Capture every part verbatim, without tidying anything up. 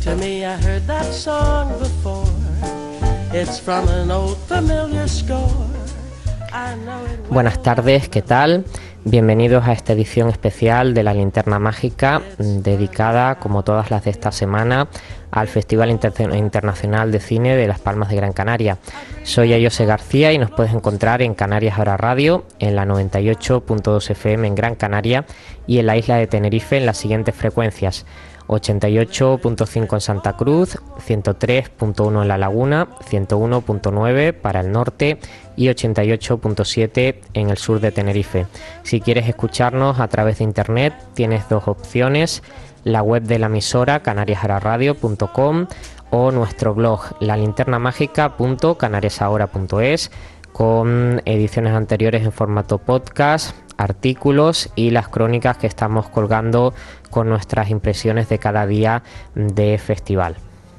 to me I heard that song before. It's from an old familiar score. I know it well. Buenas tardes, ¿qué tal? Bienvenidos a esta edición especial de La Linterna Mágica, dedicada, como todas las de esta semana, al Festival Inter- Internacional de Cine de Las Palmas de Gran Canaria. Soy Ayose García y nos puedes encontrar en Canarias Ahora Radio, en la noventa y ocho punto dos F M en Gran Canaria y en la isla de Tenerife en las siguientes frecuencias: ochenta y ocho punto cinco en Santa Cruz, ciento tres punto uno en La Laguna, ciento uno punto nueve para el norte y ochenta y ocho punto siete en el sur de Tenerife. Si quieres escucharnos a través de internet, tienes dos opciones: la web de la emisora canarias ahora radio punto com o nuestro blog la linterna mágica punto canarias ahora punto es, con ediciones anteriores en formato podcast, artículos y las crónicas que estamos colgando con nuestras impresiones de cada día de festival.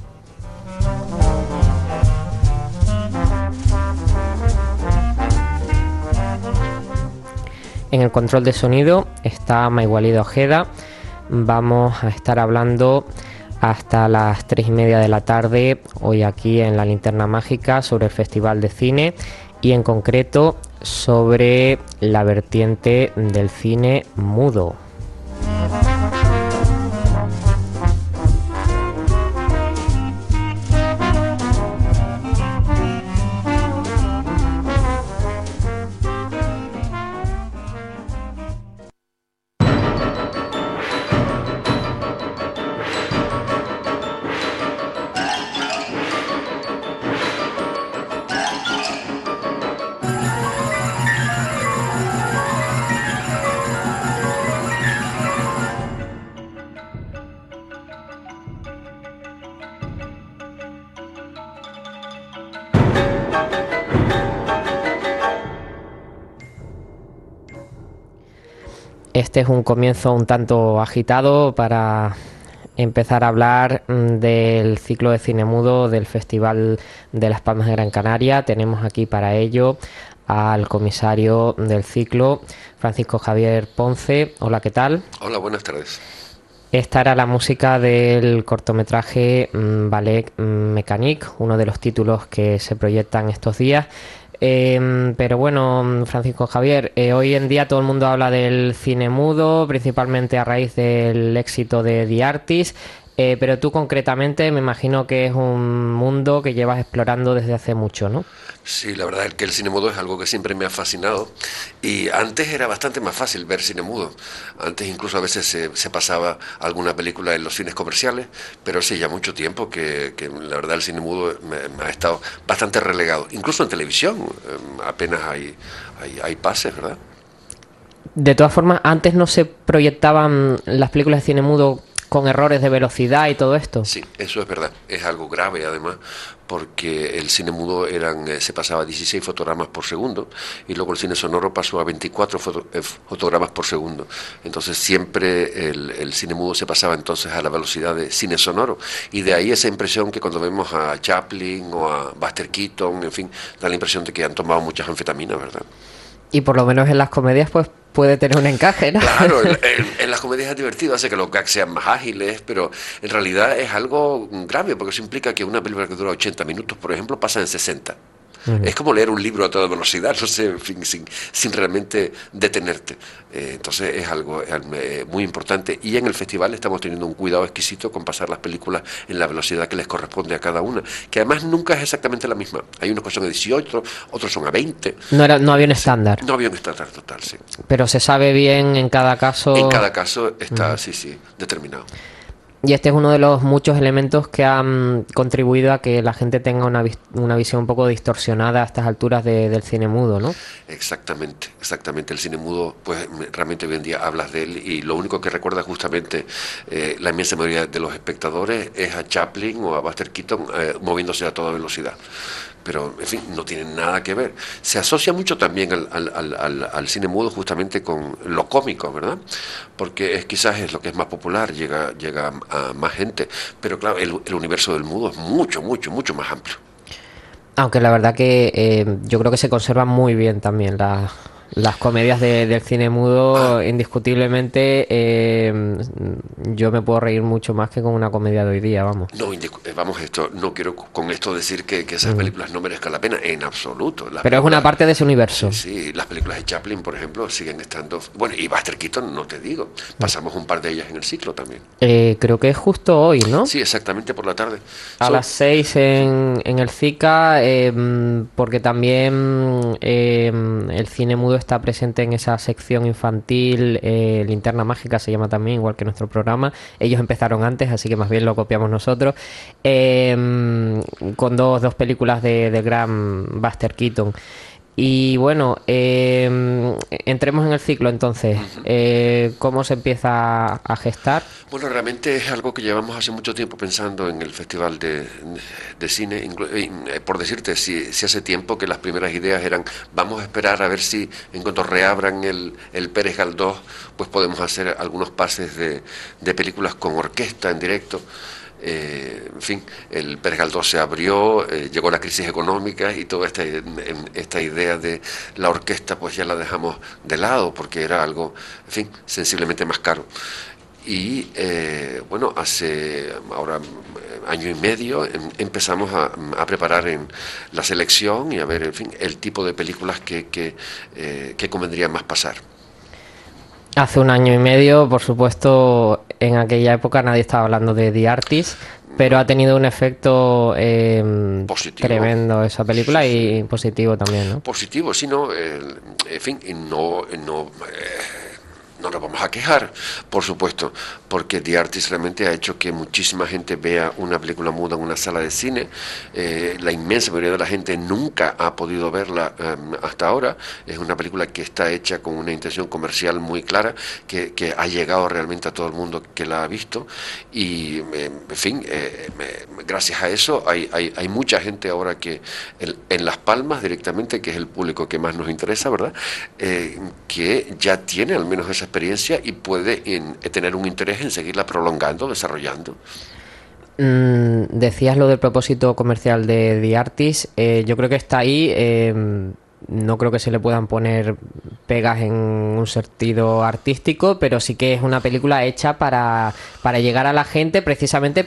En el control de sonido está Maigualido Ojeda. Vamos a estar hablando hasta las tres y media de la tarde hoy aquí en La Linterna Mágica sobre el Festival de Cine y en concreto sobre la vertiente del cine mudo. Este es un comienzo un tanto agitado para empezar a hablar del ciclo de cine mudo del Festival de Las Palmas de Gran Canaria. Tenemos aquí para ello al comisario del ciclo, Francisco Javier Ponce. Hola, ¿qué tal? Hola, buenas tardes. Esta era la música del cortometraje Ballet Mécanique, uno de los títulos que se proyectan estos días. Eh, pero bueno, Francisco Javier, eh, hoy en día todo el mundo habla del cine mudo, principalmente a raíz del éxito de The Artist, eh, pero tú concretamente me imagino que es un mundo que llevas explorando desde hace mucho, ¿no? Sí, la verdad es que el cine mudo es algo que siempre me ha fascinado y antes era bastante más fácil ver cine mudo. Antes incluso a veces se, se pasaba alguna película en los cines comerciales, pero hace ya mucho tiempo que, que la verdad el cine mudo me, me ha estado bastante relegado. Incluso en televisión eh, apenas hay, hay, hay pases, ¿verdad? De todas formas, antes no se proyectaban las películas de cine mudo con errores de velocidad y todo esto. Sí, eso es verdad. Es algo grave además, porque el cine mudo eran eh, se pasaba a dieciséis fotogramas por segundo y luego el cine sonoro pasó a veinticuatro foto, eh, fotogramas por segundo. Entonces siempre el, el cine mudo se pasaba entonces a la velocidad de cine sonoro y de ahí esa impresión que cuando vemos a Chaplin o a Buster Keaton, en fin, da la impresión de que han tomado muchas anfetaminas, ¿verdad? Y por lo menos en las comedias pues puede tener un encaje, ¿no? Claro, en, en, en las comedias es divertido, hace que los gags sean más ágiles, pero en realidad es algo grave, porque eso implica que una película que dura ochenta minutos, por ejemplo, pasa en sesenta. Uh-huh. Es como leer un libro a toda velocidad, no sé, en fin, sin, sin realmente detenerte. Eh, entonces es algo eh, muy importante. Y en el festival estamos teniendo un cuidado exquisito con pasar las películas en la velocidad que les corresponde a cada una, que además nunca es exactamente la misma. Hay unos que son a dieciocho, otros son a veinte. No, era, no había un estándar. Sí, no había un estándar total, sí. Pero se sabe bien en cada caso. En cada caso está, uh-huh. sí, sí, determinado. Y este es uno de los muchos elementos que han contribuido a que la gente tenga una, vis- una visión un poco distorsionada a estas alturas de, del cine mudo, ¿no? Exactamente, exactamente. El cine mudo, pues realmente hoy en día hablas de él y lo único que recuerda justamente eh, la inmensa mayoría de los espectadores es a Chaplin o a Buster Keaton eh, moviéndose a toda velocidad. Pero, en fin, no tienen nada que ver. Se asocia mucho también al, al, al, al cine mudo justamente con lo cómico, ¿verdad? Porque es, quizás es lo que es más popular, llega, llega a más gente. Pero claro, el, el universo del mudo es mucho, mucho, mucho más amplio. Aunque la verdad que eh, yo creo que se conservan muy bien también las, Las comedias de, del cine mudo, ah. indiscutiblemente, eh, yo me puedo reír mucho más que con una comedia de hoy día, vamos. No, vamos, esto no quiero con esto decir que, que esas mm. películas no merezcan la pena, en absoluto. Las Pero es una parte de ese universo. Sí, sí, las películas de Chaplin, por ejemplo, siguen estando... Bueno, y Buster Keaton, no te digo, pasamos un par de ellas en el ciclo también. Eh, creo que es justo hoy, ¿no? Sí, exactamente, por la tarde. A so, las seis en, en el Zika, eh, porque también eh, el cine mudo está presente en esa sección infantil, eh, Linterna Mágica se llama también, igual que nuestro programa. Ellos empezaron antes, así que más bien lo copiamos nosotros, eh, con dos, dos películas de, de gran Buster Keaton. Y bueno, eh, entremos en el ciclo entonces. Eh, ¿Cómo se empieza a gestar? Bueno, realmente es algo que llevamos hace mucho tiempo pensando en el Festival de, de Cine. Por decirte, si, si hace tiempo que las primeras ideas eran, vamos a esperar a ver si en cuanto reabran el, el Pérez Galdós, pues podemos hacer algunos pases de, de películas con orquesta en directo. Eh, en fin, el Pérez Galdós se abrió, eh, llegó la crisis económica y toda esta, esta idea de la orquesta pues ya la dejamos de lado porque era algo, en fin, sensiblemente más caro. Y eh, bueno, hace ahora año y medio em, empezamos a, a preparar en la selección y a ver, en fin, el tipo de películas que, que, eh, que convendría más pasar. Hace un año y medio, por supuesto, en aquella época nadie estaba hablando de The Artist, pero ha tenido un efecto eh, tremendo esa película, sí, y sí, positivo también, ¿no? Positivo, sí, no, eh, en fin, no, no, eh, no nos vamos a quejar, por supuesto, porque The Artist realmente ha hecho que muchísima gente vea una película muda en una sala de cine. Eh, la inmensa mayoría de la gente nunca ha podido verla um, hasta ahora. Es una película que está hecha con una intención comercial muy clara, que, que ha llegado realmente a todo el mundo que la ha visto. Y, eh, en fin, eh, eh, gracias a eso hay, hay, hay mucha gente ahora que en, en Las Palmas directamente, que es el público que más nos interesa, ¿verdad? Eh, que ya tiene al menos esa experiencia y puede en, tener un interés en seguirla prolongando, desarrollando. Mm, decías lo del propósito comercial de The Artist, eh, yo creo que está ahí, eh, no creo que se le puedan poner pegas en un sentido artístico, pero sí que es una película hecha para, para llegar a la gente precisamente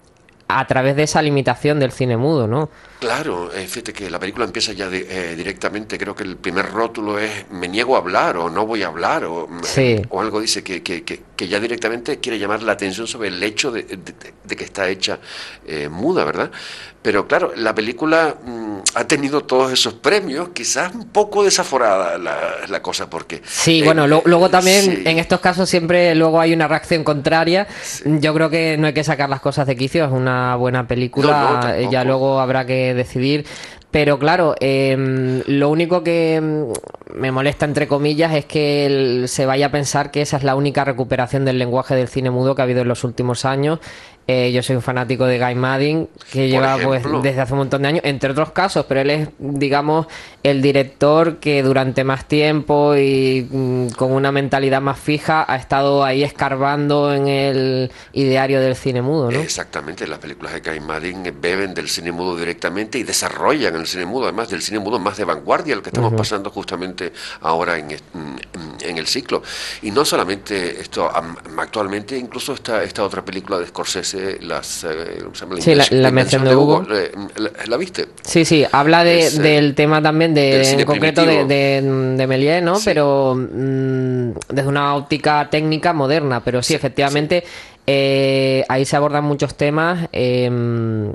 a través de esa limitación del cine mudo, ¿no? Claro, eh, fíjate que la película empieza ya de, eh, directamente, creo que el primer rótulo es me niego a hablar o no voy a hablar o, sí, eh, o algo dice que, que, que, que ya directamente quiere llamar la atención sobre el hecho de, de, de que está hecha eh, muda, ¿verdad? Pero claro, la película mmm, ha tenido todos esos premios, quizás un poco desaforada la, la cosa porque... Sí, eh, bueno, lo, luego también sí, en estos casos siempre luego hay una reacción contraria. Sí. Yo creo que no hay que sacar las cosas de quicio, es una buena película, no, no, ya luego habrá que decidir. Pero claro, eh, lo único que me molesta, entre comillas, es que el, se vaya a pensar que esa es la única recuperación del lenguaje del cine mudo que ha habido en los últimos años. Eh, yo soy un fanático de Guy Maddin, que lleva pues desde hace un montón de años, entre otros casos, pero él es, digamos, el director que durante más tiempo y mm, con una mentalidad más fija ha estado ahí escarbando en el ideario del cine mudo, ¿no? Exactamente, las películas de Guy Maddin beben del cine mudo directamente y desarrollan el cine mudo, además del cine mudo más de vanguardia, el que estamos uh-huh. pasando justamente ahora en, en el ciclo. Y no solamente esto, actualmente incluso esta, esta otra película de Scorsese, las eh, se llama? La sí, la, la mención de Hugo, Hugo. ¿La, ¿La viste? Sí, sí, habla de, es, del tema también de, en concreto de, de, de Méliès, ¿no? Sí. Pero mmm, desde una óptica técnica moderna, pero sí, sí efectivamente, sí. Eh, ahí se abordan muchos temas. Eh,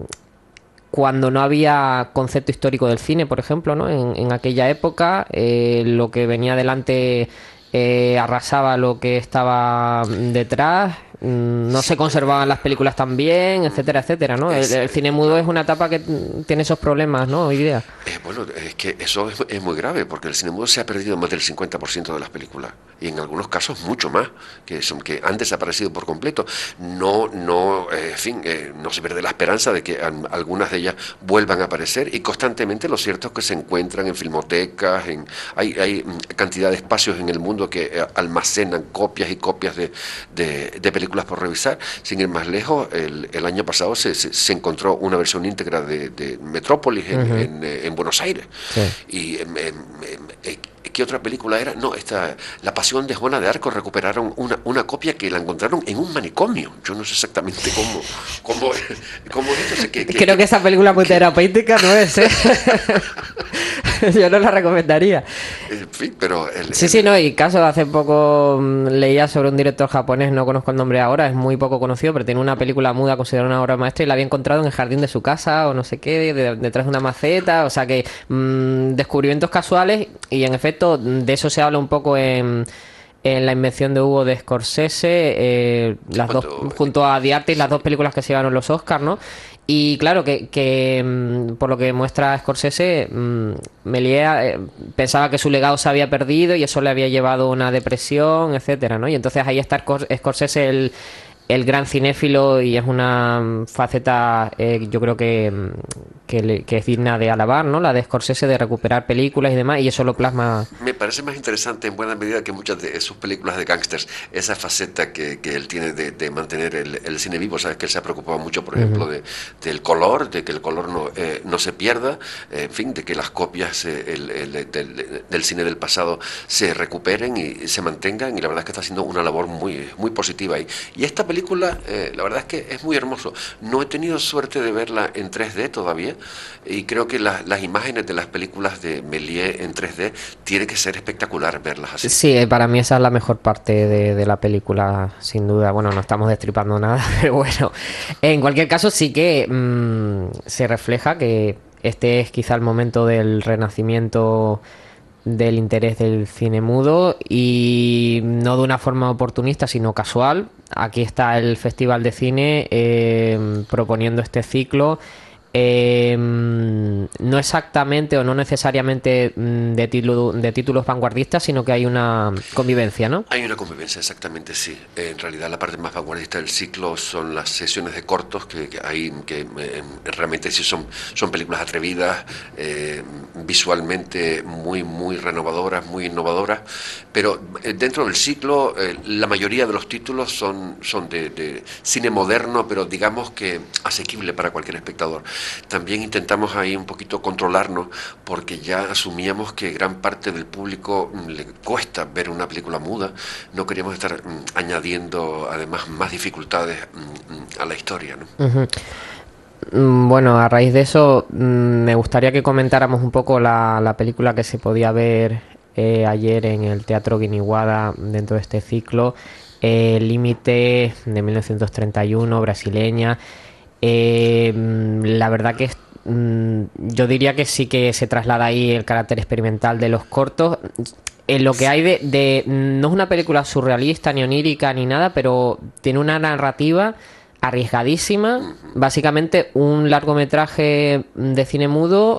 cuando no había concepto histórico del cine, por ejemplo, ¿no? En, en aquella época, eh, lo que venía adelante eh, arrasaba lo que estaba detrás. No se conservaban las películas tan bien, etcétera, etcétera, ¿no? El, el cine mudo es una etapa que tiene esos problemas, ¿no? Hoy día. Eh, bueno, es que eso es, es muy grave, porque el cine mudo se ha perdido más del cincuenta por ciento de las películas, y en algunos casos mucho más, que son que han desaparecido por completo. No, no, eh, en fin, eh, no se pierde la esperanza de que an, algunas de ellas vuelvan a aparecer, y constantemente lo cierto es que se encuentran en filmotecas, en, hay, hay cantidad de espacios en el mundo que eh, almacenan copias y copias de, de, de películas por revisar. Sin ir más lejos, el, el año pasado se, se, se encontró una versión íntegra de, de Metrópolis en, uh-huh. en, en Buenos Aires. Sí. Y eh, eh, ¿qué otra película era? No, esta, La Pasión de Juana de Arco, recuperaron una, una copia que la encontraron en un manicomio. Yo no sé exactamente cómo, cómo, cómo es esto. Que, que, Creo que, que esa película muy que... terapéutica no es, ¿eh? Yo no la recomendaría. En fin, pero... El, sí, el... sí, no, y caso, hace poco mmm, leía sobre un director japonés, no conozco el nombre ahora, es muy poco conocido, pero tiene una película muda considerada una obra maestra y la había encontrado en el jardín de su casa o no sé qué, de, detrás de una maceta, o sea que mmm, descubrimientos casuales, y en efecto de eso se habla un poco en... en La invención de Hugo de Scorsese, eh, las dos, junto a The Artist, las dos películas que se llevaron los Oscars, ¿no? Y claro, que, que por lo que muestra Scorsese, Méliès eh, pensaba que su legado se había perdido y eso le había llevado a una depresión, etcétera, ¿no? Y entonces ahí está Scorsese, el, el gran cinéfilo, y es una faceta, eh, yo creo que, que, le, que es digna de alabar, ¿no? La de Scorsese, de recuperar películas y demás, y eso lo plasma. Me parece más interesante en buena medida que muchas de sus películas de gángsters, esa faceta que, que él tiene de, de mantener el, el cine vivo. Sabes que él se ha preocupado mucho, por ejemplo, uh-huh. de, del color, de que el color no, eh, no se pierda, eh, en fin, de que las copias eh, el, el, del, del cine del pasado se recuperen y se mantengan, y la verdad es que está haciendo una labor muy, muy positiva ahí. Y esta película película, eh, la verdad es que es muy hermoso. No he tenido suerte de verla en tres D todavía, y creo que la, las imágenes de las películas de Méliès en tres D tiene que ser espectacular verlas así. Sí, para mí esa es la mejor parte de, de la película, sin duda. Bueno, no estamos destripando nada, pero bueno, en cualquier caso sí que mmm, se refleja que este es quizá el momento del renacimiento del interés del cine mudo, y no de una forma oportunista sino casual. Aquí está el Festival de Cine eh, proponiendo este ciclo, eh, no exactamente o no necesariamente de, título, de títulos vanguardistas, sino que hay una convivencia, ¿no? Hay una convivencia, exactamente, sí. En realidad la parte más vanguardista del ciclo son las sesiones de cortos, que, que hay que eh, realmente sí son, son películas atrevidas, eh, visualmente muy, muy renovadoras, muy innovadoras, pero eh, dentro del ciclo eh, la mayoría de los títulos son, son de, de cine moderno, pero digamos que asequible para cualquier espectador. También intentamos ahí un poquito controlarnos, porque ya asumíamos que gran parte del público le cuesta ver una película muda. No queríamos estar mm, añadiendo además más dificultades mm, a la historia, ¿no? Uh-huh. Bueno, a raíz de eso me gustaría que comentáramos un poco la, la película que se podía ver eh, ayer en el Teatro Guiniguada dentro de este ciclo, eh, Límite, de mil novecientos treinta y uno, brasileña. Eh, la verdad que es, mm, yo diría que sí que se traslada ahí el carácter experimental de los cortos. En lo que hay de, de... No es una película surrealista, ni onírica, ni nada, pero tiene una narrativa arriesgadísima. Básicamente un largometraje de cine mudo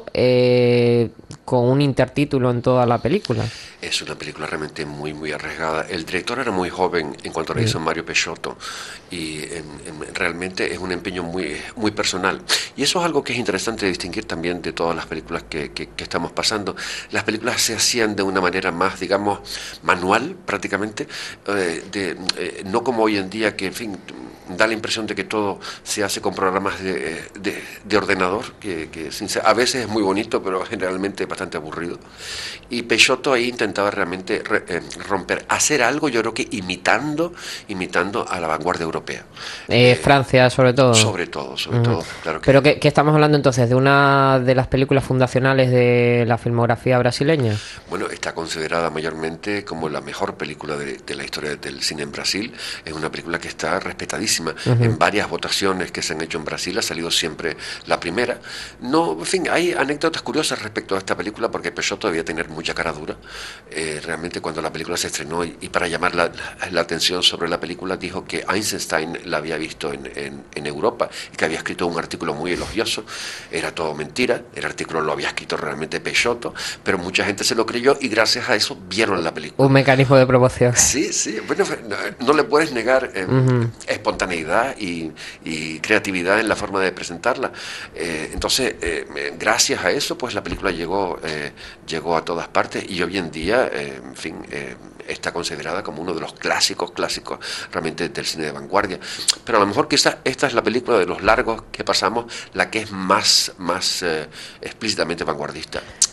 eh, con un intertítulo en toda la película. Es una película realmente muy, muy arriesgada. El director era muy joven en cuanto la hizo Mario Peixotto, y en, en, realmente es un empeño muy, muy personal. Y eso es algo que es interesante distinguir también de todas las películas que, que, que estamos pasando. Las películas se hacían de una manera más, digamos, manual prácticamente, eh, de, eh, no como hoy en día que, en fin, da la impresión de que todo se hace con programas de, de, de ordenador, que, que a veces es muy bonito, pero generalmente es bastante aburrido. Y Peixotto ahí intentaba realmente re, eh, romper, hacer algo, yo creo que imitando, imitando a la vanguardia europea. Eh, eh, Francia, sobre todo. Sobre todo, sobre uh-huh. todo. Claro que pero ¿qué, ¿qué estamos hablando entonces? ¿De una de las películas fundacionales de la filmografía brasileña? Bueno, está considerada mayormente como la mejor película de, de la historia del cine en Brasil. Es una película que está respetadísima. Uh-huh. En varias votaciones que se han hecho en Brasil ha salido siempre la primera. No, en fin, hay anécdotas curiosas respecto a esta película, porque Peixotto debía tener mucha cara dura. Eh, realmente cuando la película se estrenó, y, y para llamar la, la atención sobre la película, dijo que Eisenstein la había visto en, en, en Europa y que había escrito un artículo muy elogioso. Era todo mentira, el artículo lo había escrito realmente Peixotto, pero mucha gente se lo creyó y gracias a eso vieron la película. Un mecanismo de promoción. Sí, sí, bueno, no, no le puedes negar eh, uh-huh. espontaneidad Y, y creatividad en la forma de presentarla. Eh, entonces, eh, gracias a eso, pues la película llegó, eh, llegó a todas partes, y hoy en día, eh, en fin, eh, está considerada como uno de los clásicos, clásicos realmente del cine de vanguardia. Pero a lo mejor quizás esta es la película de los largos que pasamos, la que es más, más eh, explícitamente vanguardista.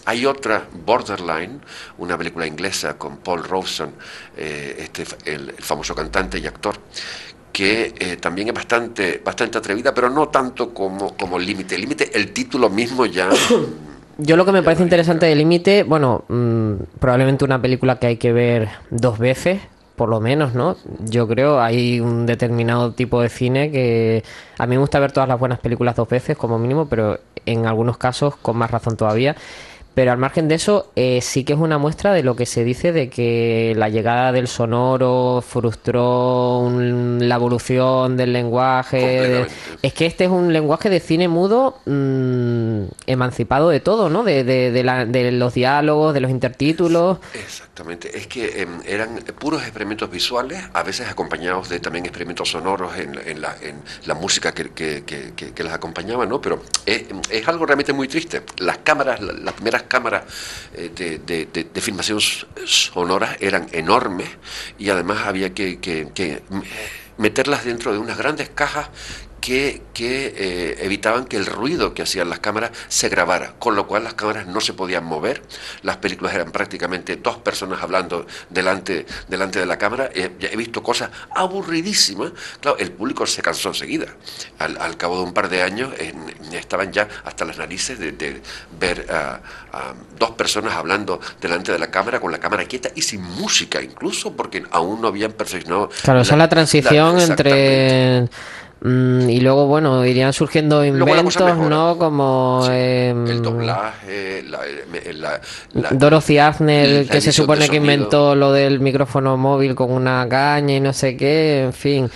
Hay otra, Borderline, una película inglesa con Paul Robeson, eh, este, el, el famoso cantante y actor, que eh, también es bastante bastante atrevida, pero no tanto como, como Límite. Límite, el título mismo ya... Yo lo que me parece interesante de Límite, bueno, mmm, probablemente una película que hay que ver dos veces, por lo menos, ¿no? Yo creo, hay un determinado tipo de cine que a mí me gusta ver todas las buenas películas dos veces como mínimo, pero en algunos casos con más razón todavía. Pero al margen de eso, eh, sí que es una muestra de lo que se dice de que la llegada del sonoro frustró un, la evolución del lenguaje. Es que este es un lenguaje de cine mudo mmm, emancipado de todo, ¿no? De, de, de, la, de los diálogos, de los intertítulos. Exactamente. Es que eh, eran puros experimentos visuales, a veces acompañados de también experimentos sonoros en, en, la, en la música que, que, que, que, que las acompañaba, ¿no? Pero es, es algo realmente muy triste. Las cámaras, las, las primeras cámaras eh, de, de, de, de filmación sonoras eran enormes y además había que, que, que meterlas dentro de unas grandes cajas que, que eh, evitaban que el ruido que hacían las cámaras se grabara, con lo cual las cámaras no se podían mover. Las películas eran prácticamente dos personas hablando delante, delante de la cámara. Eh, he visto cosas aburridísimas. Claro, el público se cansó enseguida. Al, al cabo de un par de años eh, estaban ya hasta las narices de, de ver a, a dos personas hablando delante de la cámara, con la cámara quieta y sin música incluso, porque aún no habían perfeccionado. Claro, esa es la transición la, entre... Y luego, bueno, irían surgiendo inventos, ¿no? Como... Sí, eh, el doblaje, la, la, la, Dorothy Asner, la que se supone que inventó lo del micrófono móvil con una caña y no sé qué, en fin.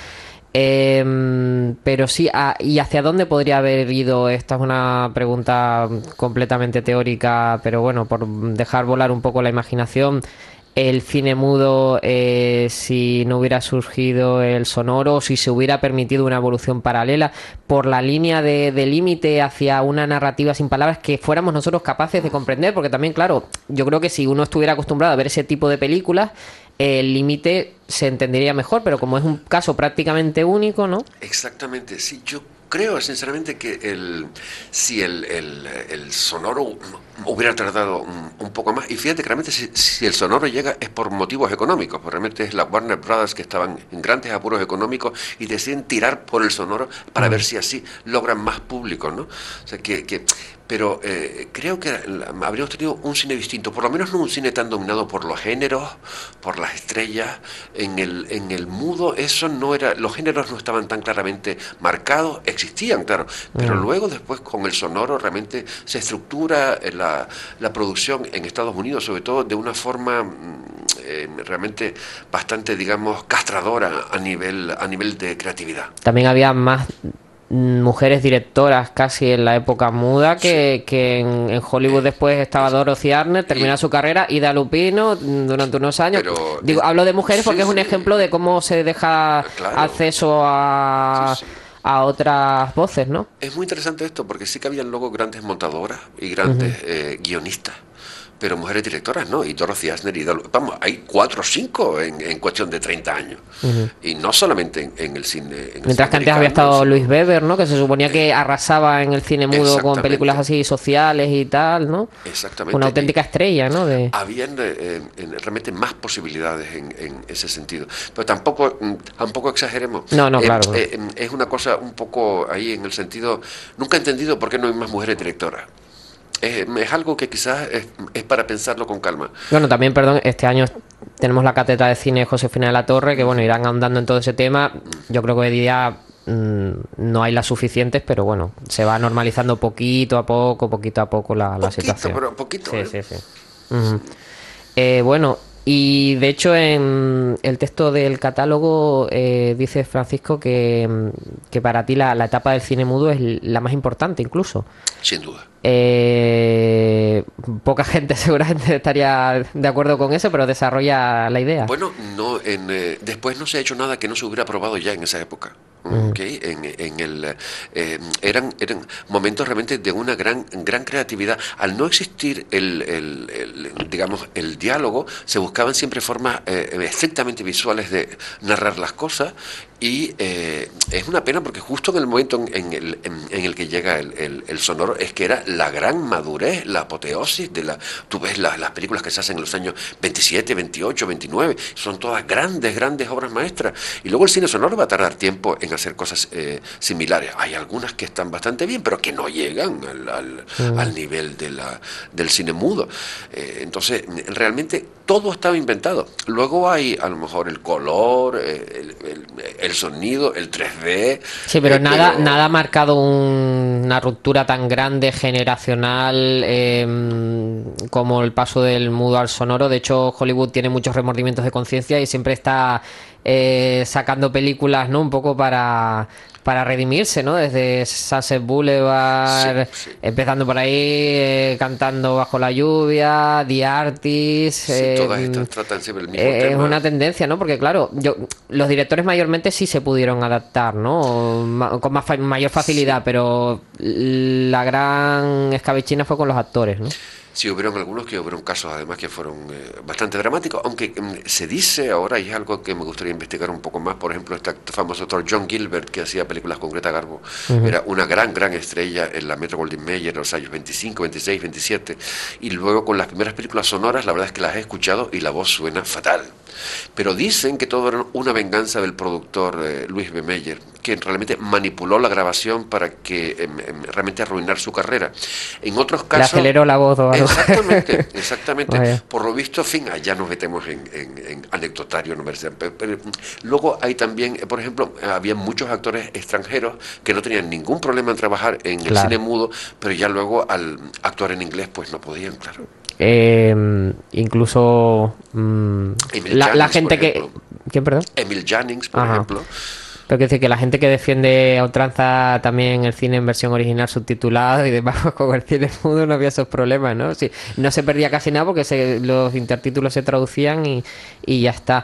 Eh, pero sí, ah, ¿y hacia dónde podría haber ido? Esta es una pregunta completamente teórica, pero bueno, por dejar volar un poco la imaginación. El cine mudo, eh, si no hubiera surgido el sonoro, si se hubiera permitido una evolución paralela por la línea de, de límite hacia una narrativa sin palabras que fuéramos nosotros capaces de comprender, porque también, claro, yo creo que si uno estuviera acostumbrado a ver ese tipo de películas, el límite se entendería mejor, pero como es un caso prácticamente único, ¿no? Exactamente, sí, yo creo sinceramente que el si el, el, el sonoro hubiera tardado un, un poco más, y fíjate que realmente si, si el sonoro llega es por motivos económicos, porque realmente es la Warner Brothers que estaban en grandes apuros económicos y deciden tirar por el sonoro para mm. ver si así logran más público, ¿no? O sea, que, que pero eh, creo que habríamos tenido un cine distinto, por lo menos no un cine tan dominado por los géneros, por las estrellas. En el, en el mudo eso no era, los géneros no estaban tan claramente marcados, existían, claro, pero mm. luego después con el sonoro realmente se estructura la, la producción en Estados Unidos, sobre todo de una forma eh, realmente bastante, digamos, castradora a nivel, a nivel de creatividad. También había más mujeres directoras casi en la época muda que, sí. que en, en Hollywood después estaba Dorothy Asner, termina y, su carrera, Ida Lupino durante unos años. Pero, Digo, eh, hablo de mujeres porque sí, es un sí. ejemplo de cómo se deja claro. acceso a... Sí, sí. a otras voces, ¿no? Es muy interesante esto porque sí que habían luego grandes montadoras y grandes uh-huh. eh, guionistas, pero mujeres directoras no, y Dorothy Asner y Dal- vamos, hay cuatro o cinco en, en cuestión de treinta años, uh-huh. y no solamente en, en el cine en mientras el que antes había estado Louise Weber, ¿no? Que se suponía que arrasaba en el cine mudo con películas así sociales y tal, ¿no? Exactamente. Una auténtica estrella, ¿no? De... Habían eh, en, realmente más posibilidades en, en ese sentido, pero tampoco tampoco exageremos. No, no, claro. Eh, eh, es una cosa un poco ahí en el sentido, nunca he entendido por qué no hay más mujeres directoras. Es, es algo que quizás es, es para pensarlo con calma. Bueno, también, perdón, este año tenemos la cátedra de cine Josefina de la Torre, que bueno, irán ahondando en todo ese tema. Yo creo que hoy día mmm, no hay las suficientes, pero bueno, se va normalizando poquito a poco, poquito a poco la, la poquito, situación. Pero poquito, sí, ¿eh? sí, sí. Uh-huh. Eh, bueno, y de hecho en el texto del catálogo eh, dice Francisco que, que para ti la, la etapa del cine mudo es la más importante incluso. Sin duda. Eh, poca gente seguramente estaría de acuerdo con eso, pero desarrolla la idea. Bueno, no, en, eh, después no se ha hecho nada que no se hubiera probado ya en esa época. Okay, en, en el eh, eran eran momentos realmente de una gran gran creatividad. Al no existir el, el, el digamos el diálogo, se buscaban siempre formas eh, estrictamente visuales de narrar las cosas Y eh, es una pena porque justo en el momento en, en el, en, en el que llega el, el, el sonoro es que era la gran madurez, la apoteosis de la... Tú ves la, las películas que se hacen en los años veintisiete, veintiocho, veintinueve, son todas grandes, grandes obras maestras. Y luego el cine sonoro va a tardar tiempo en hacer cosas eh, similares. Hay algunas que están bastante bien, pero que no llegan al, al, mm. al nivel de la, del cine mudo. Eh, entonces, realmente todo estaba inventado. Luego hay a lo mejor el color, eh, el, el, el sonido, el tres D. Sí, pero eh, nada, pero... nada ha marcado un, una ruptura tan grande, generacional, eh, como el paso del mudo al sonoro. De hecho, Hollywood tiene muchos remordimientos de conciencia y siempre está eh, sacando películas, ¿no? Un poco para... para redimirse, ¿no? Desde Sunset Boulevard, sí, sí. empezando por ahí, eh, cantando Bajo la lluvia, The Artist. Sí, eh, todas estas tratan siempre el mismo eh, tema. Es una tendencia, ¿no? Porque claro, yo, los directores mayormente sí se pudieron adaptar, ¿no? Ma, con más fa mayor facilidad, sí. pero la gran escabechina fue con los actores, ¿no? Sí, hubieron algunos que hubieron casos además que fueron eh, bastante dramáticos, aunque eh, se dice ahora, y es algo que me gustaría investigar un poco más, por ejemplo, este famoso actor John Gilbert, que hacía películas con Greta Garbo, uh-huh. era una gran, gran estrella en la Metro Goldwyn Mayer en los años veinticinco, veintiséis, veintisiete, y luego con las primeras películas sonoras, la verdad es que las he escuchado y la voz suena fatal. Pero dicen que todo era una venganza del productor eh, Louis B. Mayer, que realmente manipuló la grabación para que eh, realmente arruinar su carrera. En otros casos... Le aceleró la voz o algo. Exactamente, exactamente. Vaya. Por lo visto, fin, allá nos metemos en, en, en anecdotario, no merece, pero, pero, luego hay también, por ejemplo, había muchos actores extranjeros que no tenían ningún problema en trabajar en claro. el cine mudo, pero ya luego al actuar en inglés pues no podían, claro. Eh, incluso mm, la, Jannings, la gente que... ¿Quién, perdón? Emil Jannings, por Ajá. ejemplo. Pero quiero decir que la gente que defiende a ultranza también el cine en versión original subtitulado y demás, con el cine mudo no había esos problemas, ¿no? Sí, no se perdía casi nada porque se, los intertítulos se traducían y, y ya está.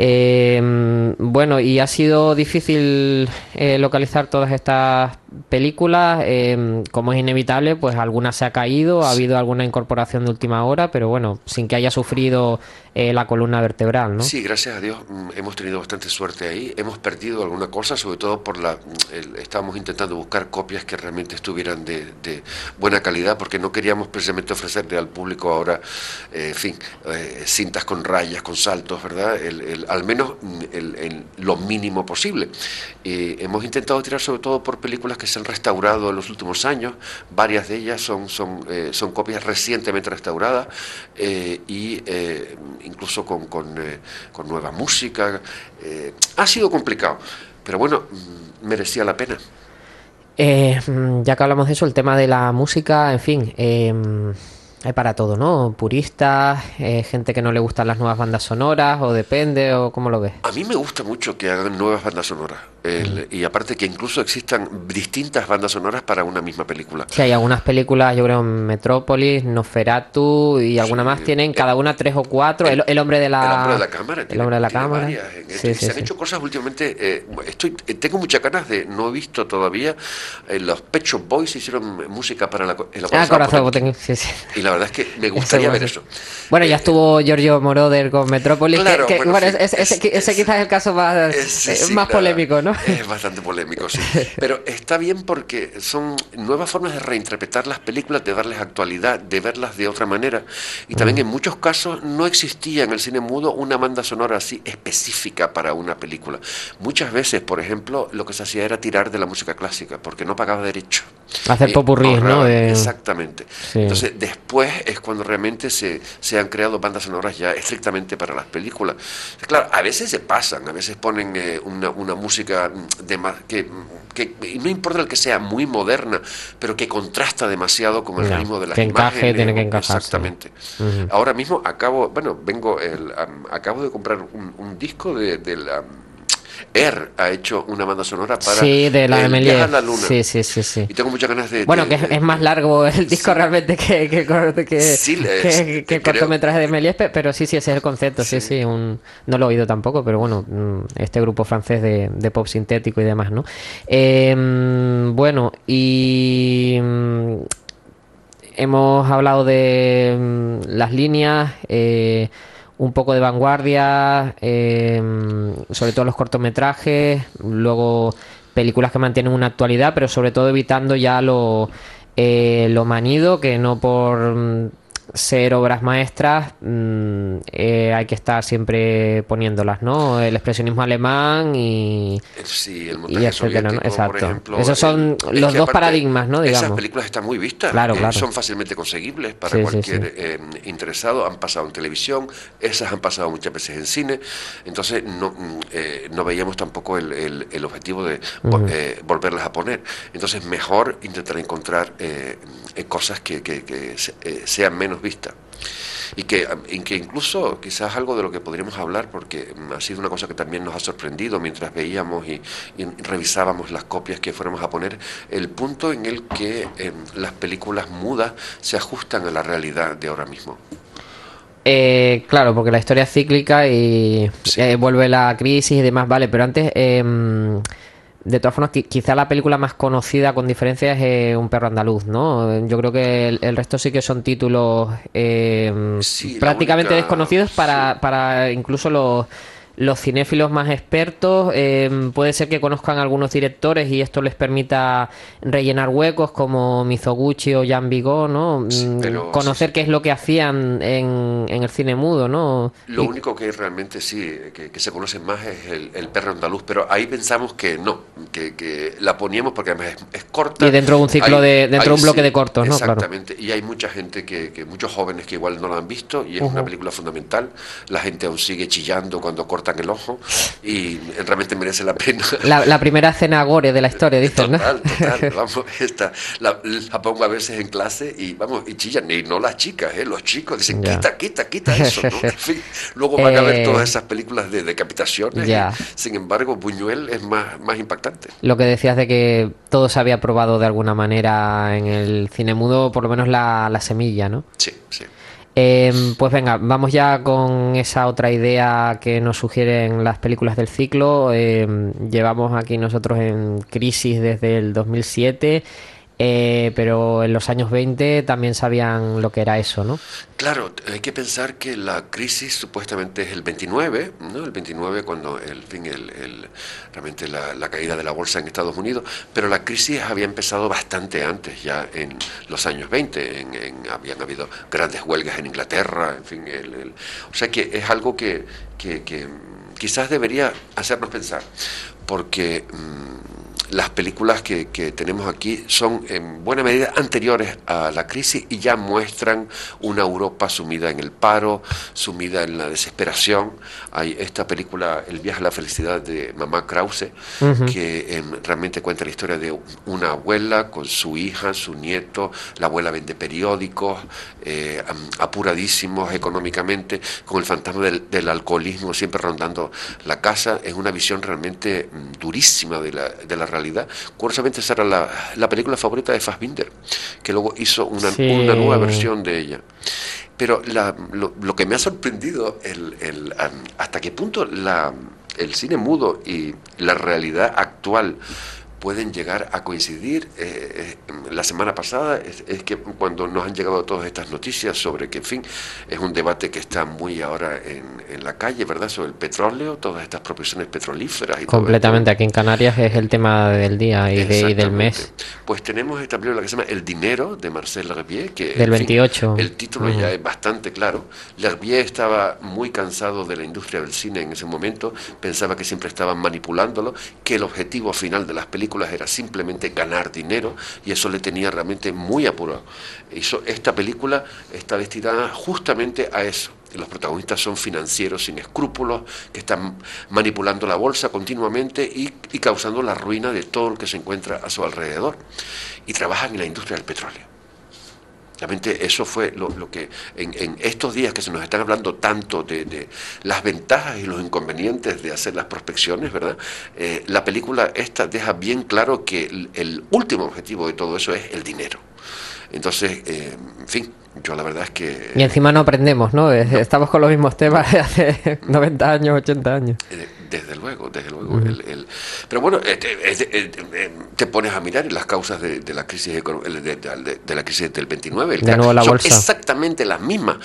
Eh, bueno, y ha sido difícil eh, localizar todas estas películas, eh, como es inevitable, pues alguna se ha caído, ha habido alguna incorporación de última hora, pero bueno, sin que haya sufrido eh, la columna vertebral, ¿no? Sí, gracias a Dios hemos tenido bastante suerte ahí, hemos perdido alguna cosa, sobre todo por la el, estábamos intentando buscar copias que realmente estuvieran de, de buena calidad, porque no queríamos precisamente ofrecerle al público ahora, eh, en fin, eh, cintas con rayas, con saltos, ¿verdad? El, el, al menos el, el, lo mínimo posible. Eh, hemos intentado tirar sobre todo por películas que se han restaurado en los últimos años, varias de ellas son, son, eh, son copias recientemente restauradas eh, y eh, incluso con, con, eh, con nueva música. Eh, ha sido complicado, pero bueno, merecía la pena. Eh, ya que hablamos de eso, el tema de la música, en fin, eh, hay para todo, ¿no? Puristas, eh, gente que no le gustan las nuevas bandas sonoras, o depende, o ¿cómo lo ves? A mí me gusta mucho que hagan nuevas bandas sonoras. El, y aparte que incluso existan distintas bandas sonoras para una misma película. Sí, hay algunas películas, yo creo, Metrópolis, Nosferatu y alguna sí, más tienen, cada una tres o cuatro. El, el hombre de la, el hombre de la cámara. El tiene, hombre de la tiene cámara. Varias, sí, y sí, se sí. han hecho cosas últimamente. Eh, estoy, tengo muchas ganas de, no he visto todavía, eh, los Pet Shop Boys hicieron música para la, el Ah, Corazón Potemkin, sí, sí. Y la verdad es que me gustaría ver eso. Bueno, ya estuvo Giorgio Moroder con Metrópolis, claro, que, que, bueno, bueno, sí, ese, es, ese, ese es, quizás es el caso más, es, sí, sí, más la, polémico, ¿no? Es bastante polémico, sí. Pero está bien porque son nuevas formas de reinterpretar las películas, de darles actualidad, de verlas de otra manera. Y también en muchos casos no existía en el cine mudo una banda sonora así específica para una película. Muchas veces, por ejemplo, lo que se hacía era tirar de la música clásica, porque no pagaba derecho. Hacer popurrí, ¿no? De... Exactamente. Sí. Entonces, después es cuando realmente se, se han creado bandas sonoras ya estrictamente para las películas. Claro, a veces se pasan, a veces ponen eh, una, una música de más, que, que no importa el que sea muy moderna, pero que contrasta demasiado con el no, ritmo de las que encaje, imágenes. Tiene que encajar. Exactamente. Sí. Uh-huh. Ahora mismo acabo, bueno, vengo, el, um, acabo de comprar un, un disco de, de la... Air ha hecho una banda sonora para sí, de la el Viaje a la Luna. Sí, sí, sí, sí. Y tengo muchas ganas de... Bueno, de, que es, de, es más largo el disco sí. realmente que, que, que, sí, que, es, que, que el cortometraje de Méliès, pero sí, sí, ese es el concepto. Sí, sí, sí un, no lo he oído tampoco, pero bueno, este grupo francés de, de pop sintético y demás, ¿no? Eh, bueno, y... hemos hablado de las líneas... Eh, un poco de vanguardia, eh, sobre todo los cortometrajes, luego películas que mantienen una actualidad, pero sobre todo evitando ya lo, eh, lo manido, que no por ser obras maestras mmm, eh, hay que estar siempre poniéndolas, ¿no? El expresionismo alemán y, sí, el y etcétera, ¿no? Exacto. Por ejemplo, esos son el, los es dos aparte, paradigmas, ¿no? Digamos. Esas películas están muy vistas, claro, eh, claro. son fácilmente conseguibles para sí, cualquier sí, sí. Eh, interesado, han pasado en televisión, esas han pasado muchas veces en cine, entonces no, eh, no veíamos tampoco el, el, el objetivo de uh-huh. eh, volverlas a poner, entonces mejor intentar encontrar eh, cosas que, que, que se, eh, sean menos vistas. Y que, y que incluso quizás algo de lo que podríamos hablar, porque ha sido una cosa que también nos ha sorprendido mientras veíamos y, y revisábamos las copias que fuéramos a poner, el punto en el que eh, las películas mudas se ajustan a la realidad de ahora mismo. Eh, claro, porque la historia es cíclica y sí. eh, vuelve la crisis y demás, vale, pero antes... Eh, de todas formas, quizá la película más conocida con diferencia es eh, Un perro andaluz, ¿no? Yo creo que el, el resto sí que son títulos eh, sí, prácticamente única... desconocidos para, sí. para incluso los, los cinéfilos más expertos. Eh, puede ser que conozcan algunos directores y esto les permita rellenar huecos como Mizoguchi o Jean Vigo, ¿no? Sí, pero, conocer sí, sí. qué es lo que hacían en, en el cine mudo, ¿no? Lo y... único que realmente sí, que, que se conoce más es el, el perro andaluz, pero ahí pensamos que no, que, que la poníamos porque además es, es corta. Y dentro de un ciclo, hay, de dentro de un bloque sí, de cortos, ¿no? Exactamente, claro. Y hay mucha gente, que, que muchos jóvenes que igual no la han visto y es uh-huh. una película fundamental. La gente aún sigue chillando cuando cortan el ojo y realmente merece la pena. La, la primera escena gore de la historia, dicen, ¿no? Total, total, vamos, esta, la, la pongo a veces en clase y vamos, y chillan, y no las chicas, ¿eh? Los chicos dicen, ya. quita, quita, quita eso, ¿no? En fin, luego van eh... a ver todas esas películas de decapitaciones, ya. Y, sin embargo, Buñuel es más, más impactante. Lo que decías de que todo se había probado de alguna manera en el cine mudo, por lo menos la, la semilla, ¿no? Sí, sí. Eh, pues venga, vamos ya con esa otra idea que nos sugieren las películas del ciclo. Eh, llevamos aquí nosotros en crisis desde el dos mil siete, eh, pero en los años veinte también sabían lo que era eso, ¿no? Claro, hay que pensar que la crisis supuestamente es el veintinueve, ¿no? El veintinueve cuando el fin, el, el, realmente la, la caída de la bolsa en Estados Unidos, pero la crisis había empezado bastante antes, ya en los años veinte, en, en, habían habido grandes huelgas en Inglaterra, en fin, el, el, o sea que es algo que, que, que quizás debería hacernos pensar, porque mmm, las películas que, que tenemos aquí son en buena medida anteriores a la crisis y ya muestran una Europa sumida en el paro, sumida en la desesperación. Hay esta película, El viaje a la felicidad, de Mamá Krause, uh-huh. que eh, realmente cuenta la historia de una abuela con su hija, su nieto. La abuela vende periódicos, eh, apuradísimos económicamente, con el fantasma del, del alcoholismo siempre rondando la casa. Es una visión realmente durísima de la, de la realidad. Curiosamente esa era la, la película favorita de Fassbinder, que luego hizo una, sí. una nueva versión de ella. Pero la, lo, lo que me ha sorprendido el, el, hasta qué punto la, el cine mudo y la realidad actual pueden llegar a coincidir. Eh, eh, la semana pasada es, es que cuando nos han llegado todas estas noticias sobre que, en fin, es un debate que está muy ahora en, en la calle, ¿verdad?, sobre el petróleo, todas estas propiedades petrolíferas. Y completamente, todo aquí en Canarias es el tema del día y, de, y del mes. Pues tenemos esta película que se llama El dinero, de Marcel L'Herbier, que del veintiocho. Fin, el título uh-huh. ya es bastante claro. L'Herbier estaba muy cansado de la industria del cine en ese momento, pensaba que siempre estaban manipulándolo, que el objetivo final de las películas era simplemente ganar dinero, y eso le tenía realmente muy apurado. Hizo, esta película está destinada justamente a eso. Los protagonistas son financieros sin escrúpulos, que están manipulando la bolsa continuamente y, y causando la ruina de todo lo que se encuentra a su alrededor. Y trabajan en la industria del petróleo. Realmente eso fue lo, lo que en, en estos días que se nos están hablando tanto de, de las ventajas y los inconvenientes de hacer las prospecciones, ¿verdad? Eh, la película esta deja bien claro que el, el último objetivo de todo eso es el dinero. Entonces, eh, en fin, yo la verdad es que... Y encima no aprendemos, ¿no? no. Estamos con los mismos temas de hace noventa años, ochenta años. Desde luego, desde luego. Uh-huh. el, el, pero bueno, eh, eh, eh, te pones a mirar las causas de, de la crisis de, de, de, de la crisis del veintinueve. El de nuevo la son bolsa. Exactamente las mismas que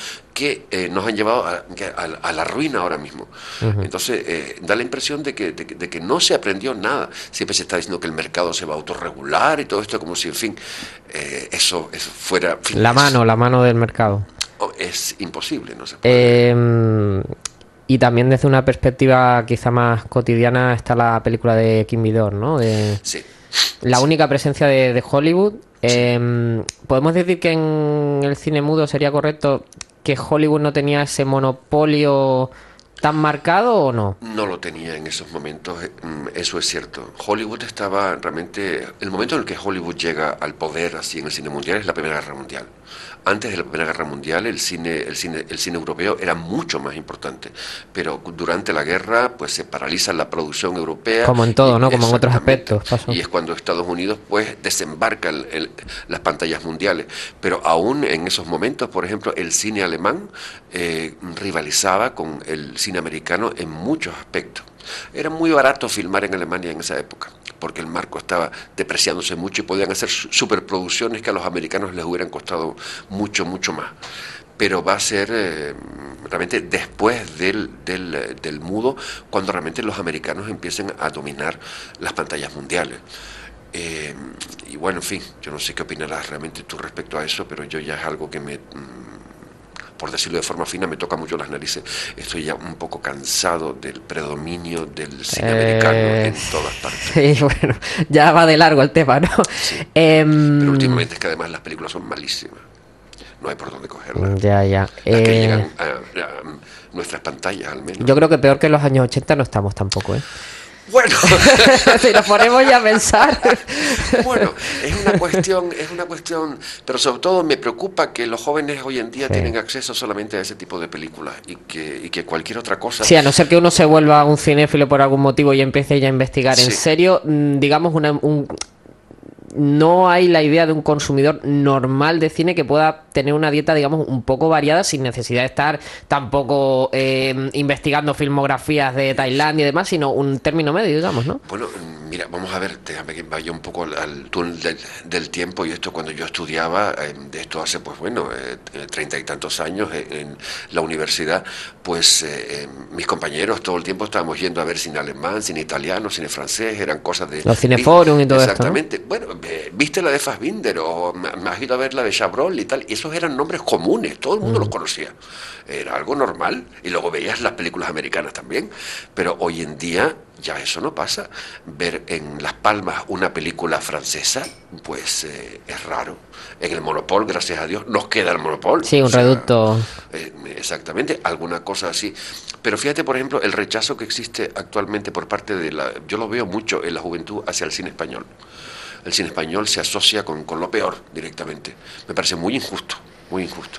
que eh, nos han llevado a, a, a la ruina ahora mismo. Uh-huh. Entonces, eh, da la impresión de que, de, de que no se aprendió nada. Siempre se está diciendo que el mercado se va a autorregular y todo esto, como si, en fin, eh, eso, eso fuera... En fin, la es, mano, la mano del mercado. Es imposible, no se puede. Eh, y también desde una perspectiva quizá más cotidiana está la película de Kim Vidor, ¿no? De, sí. La sí. única presencia de, de Hollywood. Eh, ¿Podemos decir que en el cine mudo sería correcto que Hollywood no tenía ese monopolio tan marcado o no? No lo tenía en esos momentos, eso es cierto. Hollywood estaba realmente... El momento en el que Hollywood llega al poder así en el cine mundial es la Primera Guerra Mundial. Antes de la Primera Guerra Mundial el cine, el cine, el cine europeo era mucho más importante, pero durante la guerra pues se paraliza la producción europea. Como en todo, y, ¿no? Como en otros aspectos. Pasó. Y es cuando Estados Unidos pues desembarca el, el, las pantallas mundiales. Pero aún en esos momentos, por ejemplo, el cine alemán eh, rivalizaba con el cine americano en muchos aspectos. Era muy barato filmar en Alemania en esa época, porque el marco estaba depreciándose mucho y podían hacer superproducciones que a los americanos les hubieran costado mucho, mucho más. Pero va a ser eh, realmente después del, del, del mudo cuando realmente los americanos empiecen a dominar las pantallas mundiales. Eh, y bueno, en fin, yo no sé qué opinarás realmente tú respecto a eso, pero yo ya es algo que me... por decirlo de forma fina, me toca mucho las narices. Estoy ya un poco cansado del predominio del cine eh, americano en todas partes. Sí, bueno, ya va de largo el tema, ¿no? Sí. Eh, Pero últimamente es que además las películas son malísimas. No hay por dónde cogerlas. Ya, ya. Las eh, que llegan a, a nuestras pantallas, al menos. Yo creo que peor que en los años ochenta no estamos tampoco, ¿eh? Bueno, si nos ponemos ya a pensar. Bueno, es una cuestión, es una cuestión, pero sobre todo me preocupa que los jóvenes hoy en día sí. tienen acceso solamente a ese tipo de películas y que, y que cualquier otra cosa. Sí, a no ser que uno se vuelva un cinéfilo por algún motivo y empiece ya a investigar sí. en serio, digamos una, un no hay la idea de un consumidor normal de cine que pueda tener una dieta, digamos, un poco variada sin necesidad de estar tampoco eh, investigando filmografías de Tailandia y demás, sino un término medio, digamos, ¿no? Bueno, mira, vamos a ver, déjame que vaya un poco al, al túnel del, del tiempo, y esto cuando yo estudiaba, eh, de esto hace, pues bueno, eh, treinta y tantos años eh, en la universidad, pues eh, eh, mis compañeros todo el tiempo estábamos yendo a ver cine alemán, cine italiano, cine francés, eran cosas de... Los cineforum y todo exactamente, esto, ¿no? Bueno, viste la de Fassbinder o me has ido a ver la de Chabrol y tal, y esos eran nombres comunes, todo el mundo mm. los conocía, era algo normal, y luego veías las películas americanas también, pero hoy en día ya eso no pasa. Ver en Las Palmas una película francesa, pues eh, es raro. En el Monopol, gracias a Dios, nos queda el Monopol. Sí, un o sea, reducto. Eh, exactamente, alguna cosa así. Pero fíjate, por ejemplo, el rechazo que existe actualmente por parte de la... Yo lo veo mucho en la juventud hacia el cine español. El cine español se asocia con, con lo peor directamente. Me parece muy injusto, muy injusto.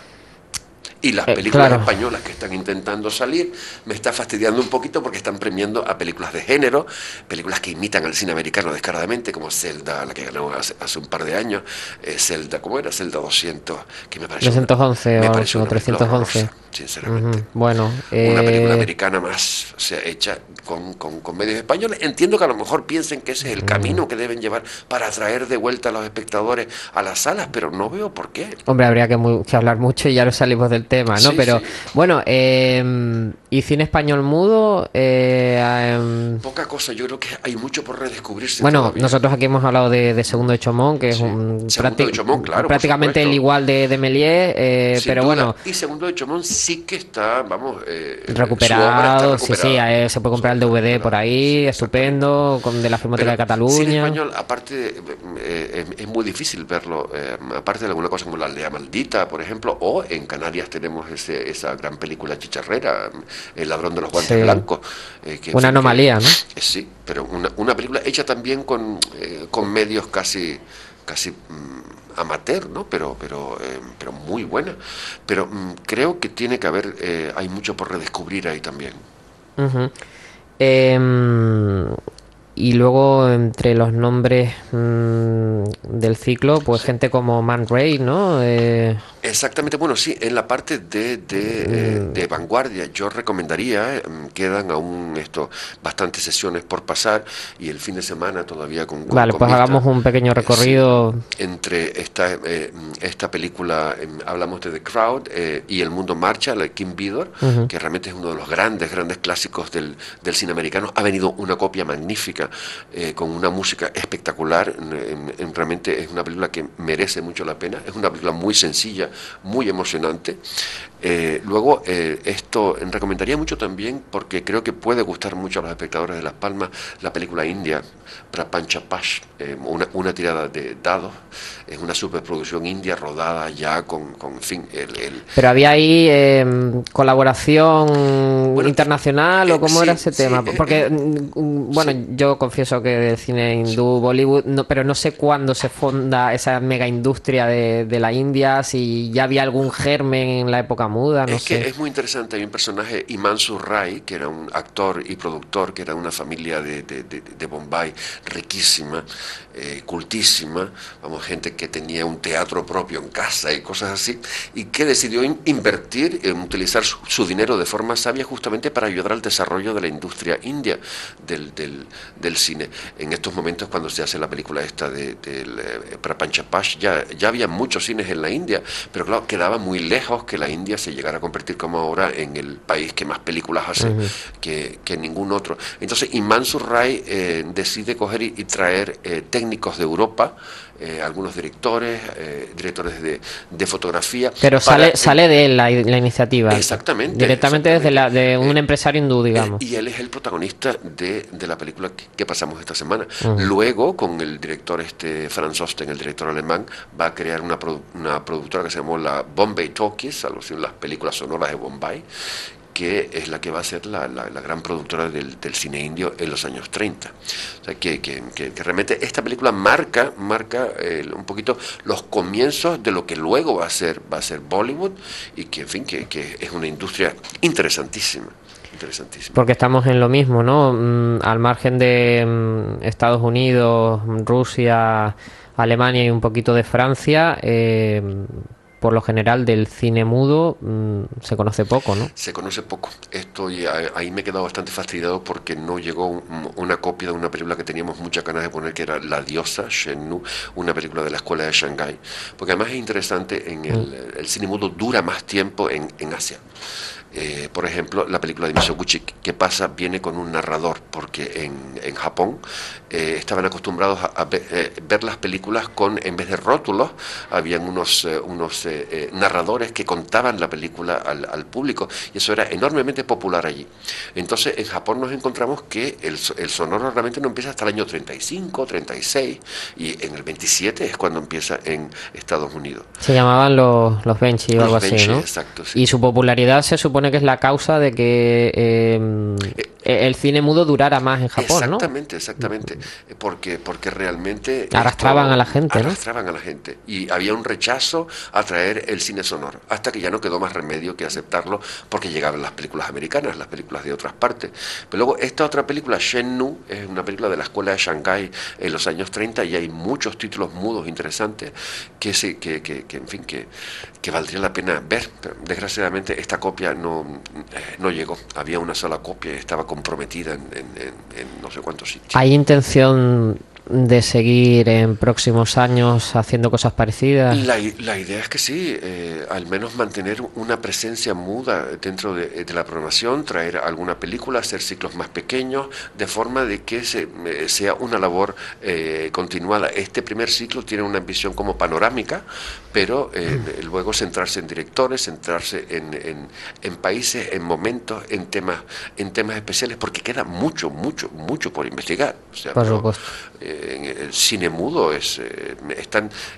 Y las películas eh, claro. españolas que están intentando salir me está fastidiando un poquito porque están premiando a películas de género, películas que imitan al cine americano descaradamente, como Zelda, la que ganó hace, hace un par de años, eh, Zelda, ¿cómo era? Zelda doscientos, que me pareció doscientos once me o, pareció o trescientos once, horrorosa, sinceramente. Uh-huh. Bueno, eh... una película americana más, o sea, hecha con, con, con medios españoles. Entiendo que a lo mejor piensen que ese es el uh-huh. camino que deben llevar para atraer de vuelta a los espectadores a las salas, pero no veo por qué. Hombre, habría que, muy, que hablar mucho y ya no salimos del tema, ¿no? Sí, pero sí. Bueno, eh, ¿y cine español mudo? Eh, eh, Poca cosa, yo creo que hay mucho por redescubrirse. Bueno, todavía. Nosotros aquí hemos hablado de, de Segundo de Chomón, que sí. es un Segundo de Chomón, claro, prácticamente el igual de, de Méliès, eh, pero duda. bueno. Y Segundo de Chomón sí que está, vamos, eh, recuperado, sí, sí, eh, se puede comprar el D V D por ahí, sí, estupendo, con de la Filmoteca de Cataluña. Cine español, aparte, eh, es, es muy difícil verlo, eh, aparte de alguna cosa como La Aldea Maldita, por ejemplo, o en Canarias tenemos ese, esa gran película chicharrera, El ladrón de los guantes sí. blancos. Eh, que, una fin, anomalía, que, ¿no? Eh, sí, pero una, una película hecha también con, eh, con medios casi, casi mm, amateur, ¿no? Pero, pero, eh, pero muy buena. Pero mm, creo que tiene que haber, eh, hay mucho por redescubrir ahí también. Uh-huh. Eh, y luego entre los nombres mmm, del ciclo, pues sí. gente como Man Ray, ¿no? Eh... Exactamente, bueno, sí, en la parte de, de, mm. eh, de vanguardia yo recomendaría, eh, quedan aún esto bastantes sesiones por pasar y el fin de semana todavía con... con vale, con pues vista, hagamos un pequeño recorrido. Eh, sí, entre esta, eh, esta película, eh, hablamos de The Crowd eh, y El Mundo Marcha, la de Kim Vidor, uh-huh. que realmente es uno de los grandes, grandes clásicos del, del cine americano. Ha venido una copia magnífica, eh, con una música espectacular, en, en, realmente es una película que merece mucho la pena, es una película muy sencilla, muy emocionante. Eh, luego, eh, esto recomendaría mucho también, porque creo que puede gustar mucho a los espectadores de Las Palmas, la película india, Prapancha Pash, eh, una, una tirada de dados, es una superproducción india rodada ya con, con en fin, el, el... Pero había ahí eh, colaboración bueno, internacional eh, o cómo sí, era ese sí, tema, eh, porque eh, bueno, sí. yo confieso que del cine hindú, sí. Bollywood, no, pero no sé cuándo se fonda esa mega industria de, de la India, si ya había algún germen en la época muda, no es sé. Que es muy interesante, hay un personaje, Himanshu Rai, que era un actor y productor, que era una familia de, de, de, de Bombay riquísima, eh, cultísima, vamos, gente que tenía un teatro propio en casa y cosas así, y que decidió in- invertir en utilizar su, su dinero de forma sabia justamente para ayudar al desarrollo de la industria india del, del, del cine. En estos momentos, cuando se hace la película esta de, de, de Prapancha Pash, ya, ya había muchos cines en la India, pero claro, quedaba muy lejos que la India se llegara a convertir como ahora en el país que más películas hace uh-huh. que, que ningún otro. Entonces Himanshu Rai eh, decide coger y, y traer eh, técnicos de Europa, eh, algunos directores, eh, directores de, de fotografía. Pero sale para, sale de él la, la iniciativa. Exactamente. Directamente exactamente. desde la, de un eh, empresario hindú, digamos. Eh, y él es el protagonista de, de la película que, que pasamos esta semana. Uh-huh. Luego, con el director este Franz Osten, el director alemán, va a crear una, produ- una productora que se llamó la Bombay Talkies, algo así, las películas sonoras de Bombay, que es la que va a ser la, la, la gran productora del, del cine indio en los años treinta. O sea, que, que, que, que realmente esta película marca, marca eh, un poquito los comienzos de lo que luego va a ser, va a ser Bollywood, y que, en fin, que, que es una industria interesantísima. Interesantísimo. Porque estamos en lo mismo, ¿no? Mm, al margen de mm, Estados Unidos, Rusia, Alemania y un poquito de Francia, eh, por lo general del cine mudo mmm, se conoce poco, ¿no? Se conoce poco. Esto y ahí me he quedado bastante fastidiado porque no llegó un, una copia de una película que teníamos muchas ganas de poner, que era La Diosa, Shen Nu, una película de la escuela de Shanghái. Porque además es interesante, en el, mm. el cine mudo dura más tiempo en, en Asia. Eh, por ejemplo, la película de Mizoguchi, ¿qué pasa? Viene con un narrador, porque en, en Japón eh, estaban acostumbrados a, a ver, eh, ver las películas con, en vez de rótulos, habían unos, eh, unos eh, eh, narradores que contaban la película al, al público, y eso era enormemente popular allí. Entonces, en Japón nos encontramos que el, el sonoro realmente no empieza hasta el año treinta y cinco, treinta y seis, y en el veintisiete es cuando empieza en Estados Unidos. Se llamaban los, los Benchi o algo así, Benchi, ¿no? Exacto, sí. Y su popularidad se supone que es la causa de que eh, eh, el cine mudo durara más en Japón, exactamente, ¿no? Exactamente, exactamente, porque, porque realmente... Arrastraban a la gente, ¿no? Arrastraban a la gente, y había un rechazo a traer el cine sonoro, hasta que ya no quedó más remedio que aceptarlo, porque llegaban las películas americanas, las películas de otras partes. Pero luego esta otra película, Shen Nu, es una película de la escuela de Shanghái en los años treinta, y hay muchos títulos mudos interesantes que, se, que, que, que en fin, que, que valdría la pena ver. Pero desgraciadamente esta copia no, no llegó, había una sola copia y estaba comprometida en, en, en, en no sé cuántos sitios. ¿Hay intención de seguir en próximos años haciendo cosas parecidas? La, la idea es que sí, eh, al menos mantener una presencia muda dentro de, de la programación, traer alguna película, hacer ciclos más pequeños, de forma de que se, eh, sea una labor eh, continuada. Este primer ciclo tiene una ambición como panorámica, pero eh, mm. luego centrarse en directores, centrarse en, en, en países, en momentos, en temas, en temas especiales, porque queda mucho, mucho, mucho por investigar. O sea, por pero, supuesto. eh, en el cine mudo es, eh, están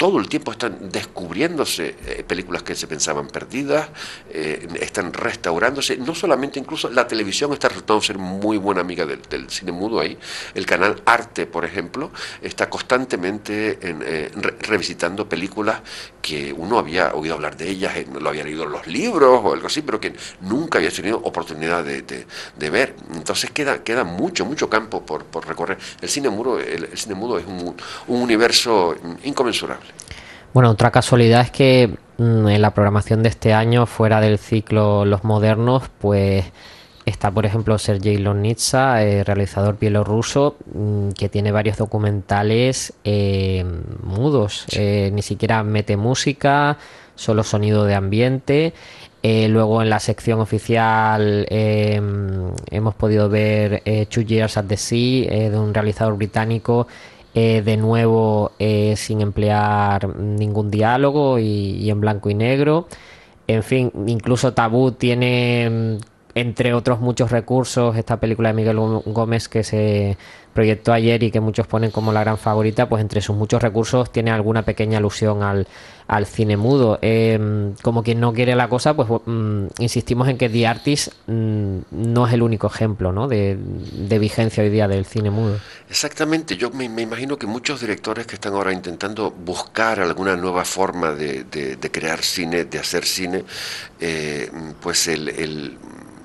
todo el tiempo están descubriéndose eh, películas que se pensaban perdidas, eh, están restaurándose, no solamente, incluso la televisión está resultando ser muy buena amiga del, del cine mudo ahí. El canal Arte, por ejemplo, está constantemente en, eh, re revisitando películas que uno había oído hablar de ellas, eh, lo había leído en los libros o algo así, pero que nunca había tenido oportunidad de, de, de ver. Entonces queda, queda mucho, mucho campo por, por recorrer. El cine mudo, el, el cine mudo es un, un universo inconmensurable. Bueno, otra casualidad es que mmm, en la programación de este año, fuera del ciclo Los Modernos, pues está, por ejemplo, Sergei Lonitsa, eh, realizador bielorruso, mmm, que tiene varios documentales eh, mudos. Eh, ni siquiera mete música, solo sonido de ambiente. Eh, luego en la sección oficial eh, hemos podido ver eh, Two Years at the Sea, eh, de un realizador británico, eh, de nuevo eh, sin emplear ningún diálogo y, y en blanco y negro. En fin, incluso Tabú tiene, entre otros muchos recursos, esta película de Miguel Gómez que se proyectó ayer y que muchos ponen como la gran favorita, pues entre sus muchos recursos tiene alguna pequeña alusión al, al cine mudo. Eh, como quien no quiere la cosa, pues mm, insistimos en que The Artist mm, no es el único ejemplo, ¿no?, de, de vigencia hoy día del cine mudo. Exactamente, yo me, me imagino que muchos directores que están ahora intentando buscar alguna nueva forma de, de, de crear cine, de hacer cine, eh, pues el... el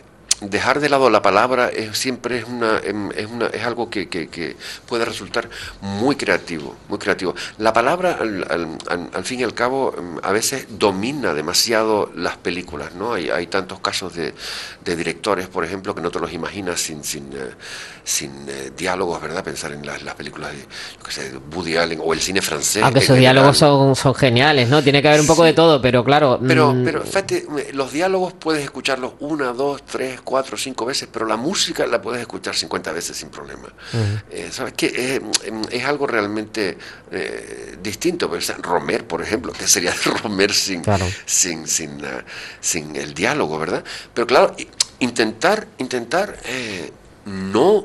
dejar de lado la palabra es, siempre es una es, una, es algo que, que, que puede resultar muy creativo, muy creativo. La palabra al, al, al, al fin y al cabo a veces domina demasiado las películas, ¿no? Hay, hay tantos casos de, de directores, por ejemplo, que no te los imaginas sin sin, uh, sin uh, diálogos, ¿verdad? Pensar en las, las películas de, yo qué sé, de Woody Allen o el cine francés. Aunque esos diálogos son, son geniales, ¿no? Tiene que haber un poco sí, de todo, pero claro... Pero, mmm... pero fíjate, los diálogos puedes escucharlos una, dos, tres, cuatro, cinco veces, pero la música la puedes escuchar cincuenta veces sin problema. Uh-huh. eh, ¿Sabes qué? Eh, es algo realmente eh, distinto. Pues, Romer, por ejemplo, que sería Romer sin, claro. sin, sin, uh, sin el diálogo, ¿verdad? Pero claro, intentar, intentar eh, no,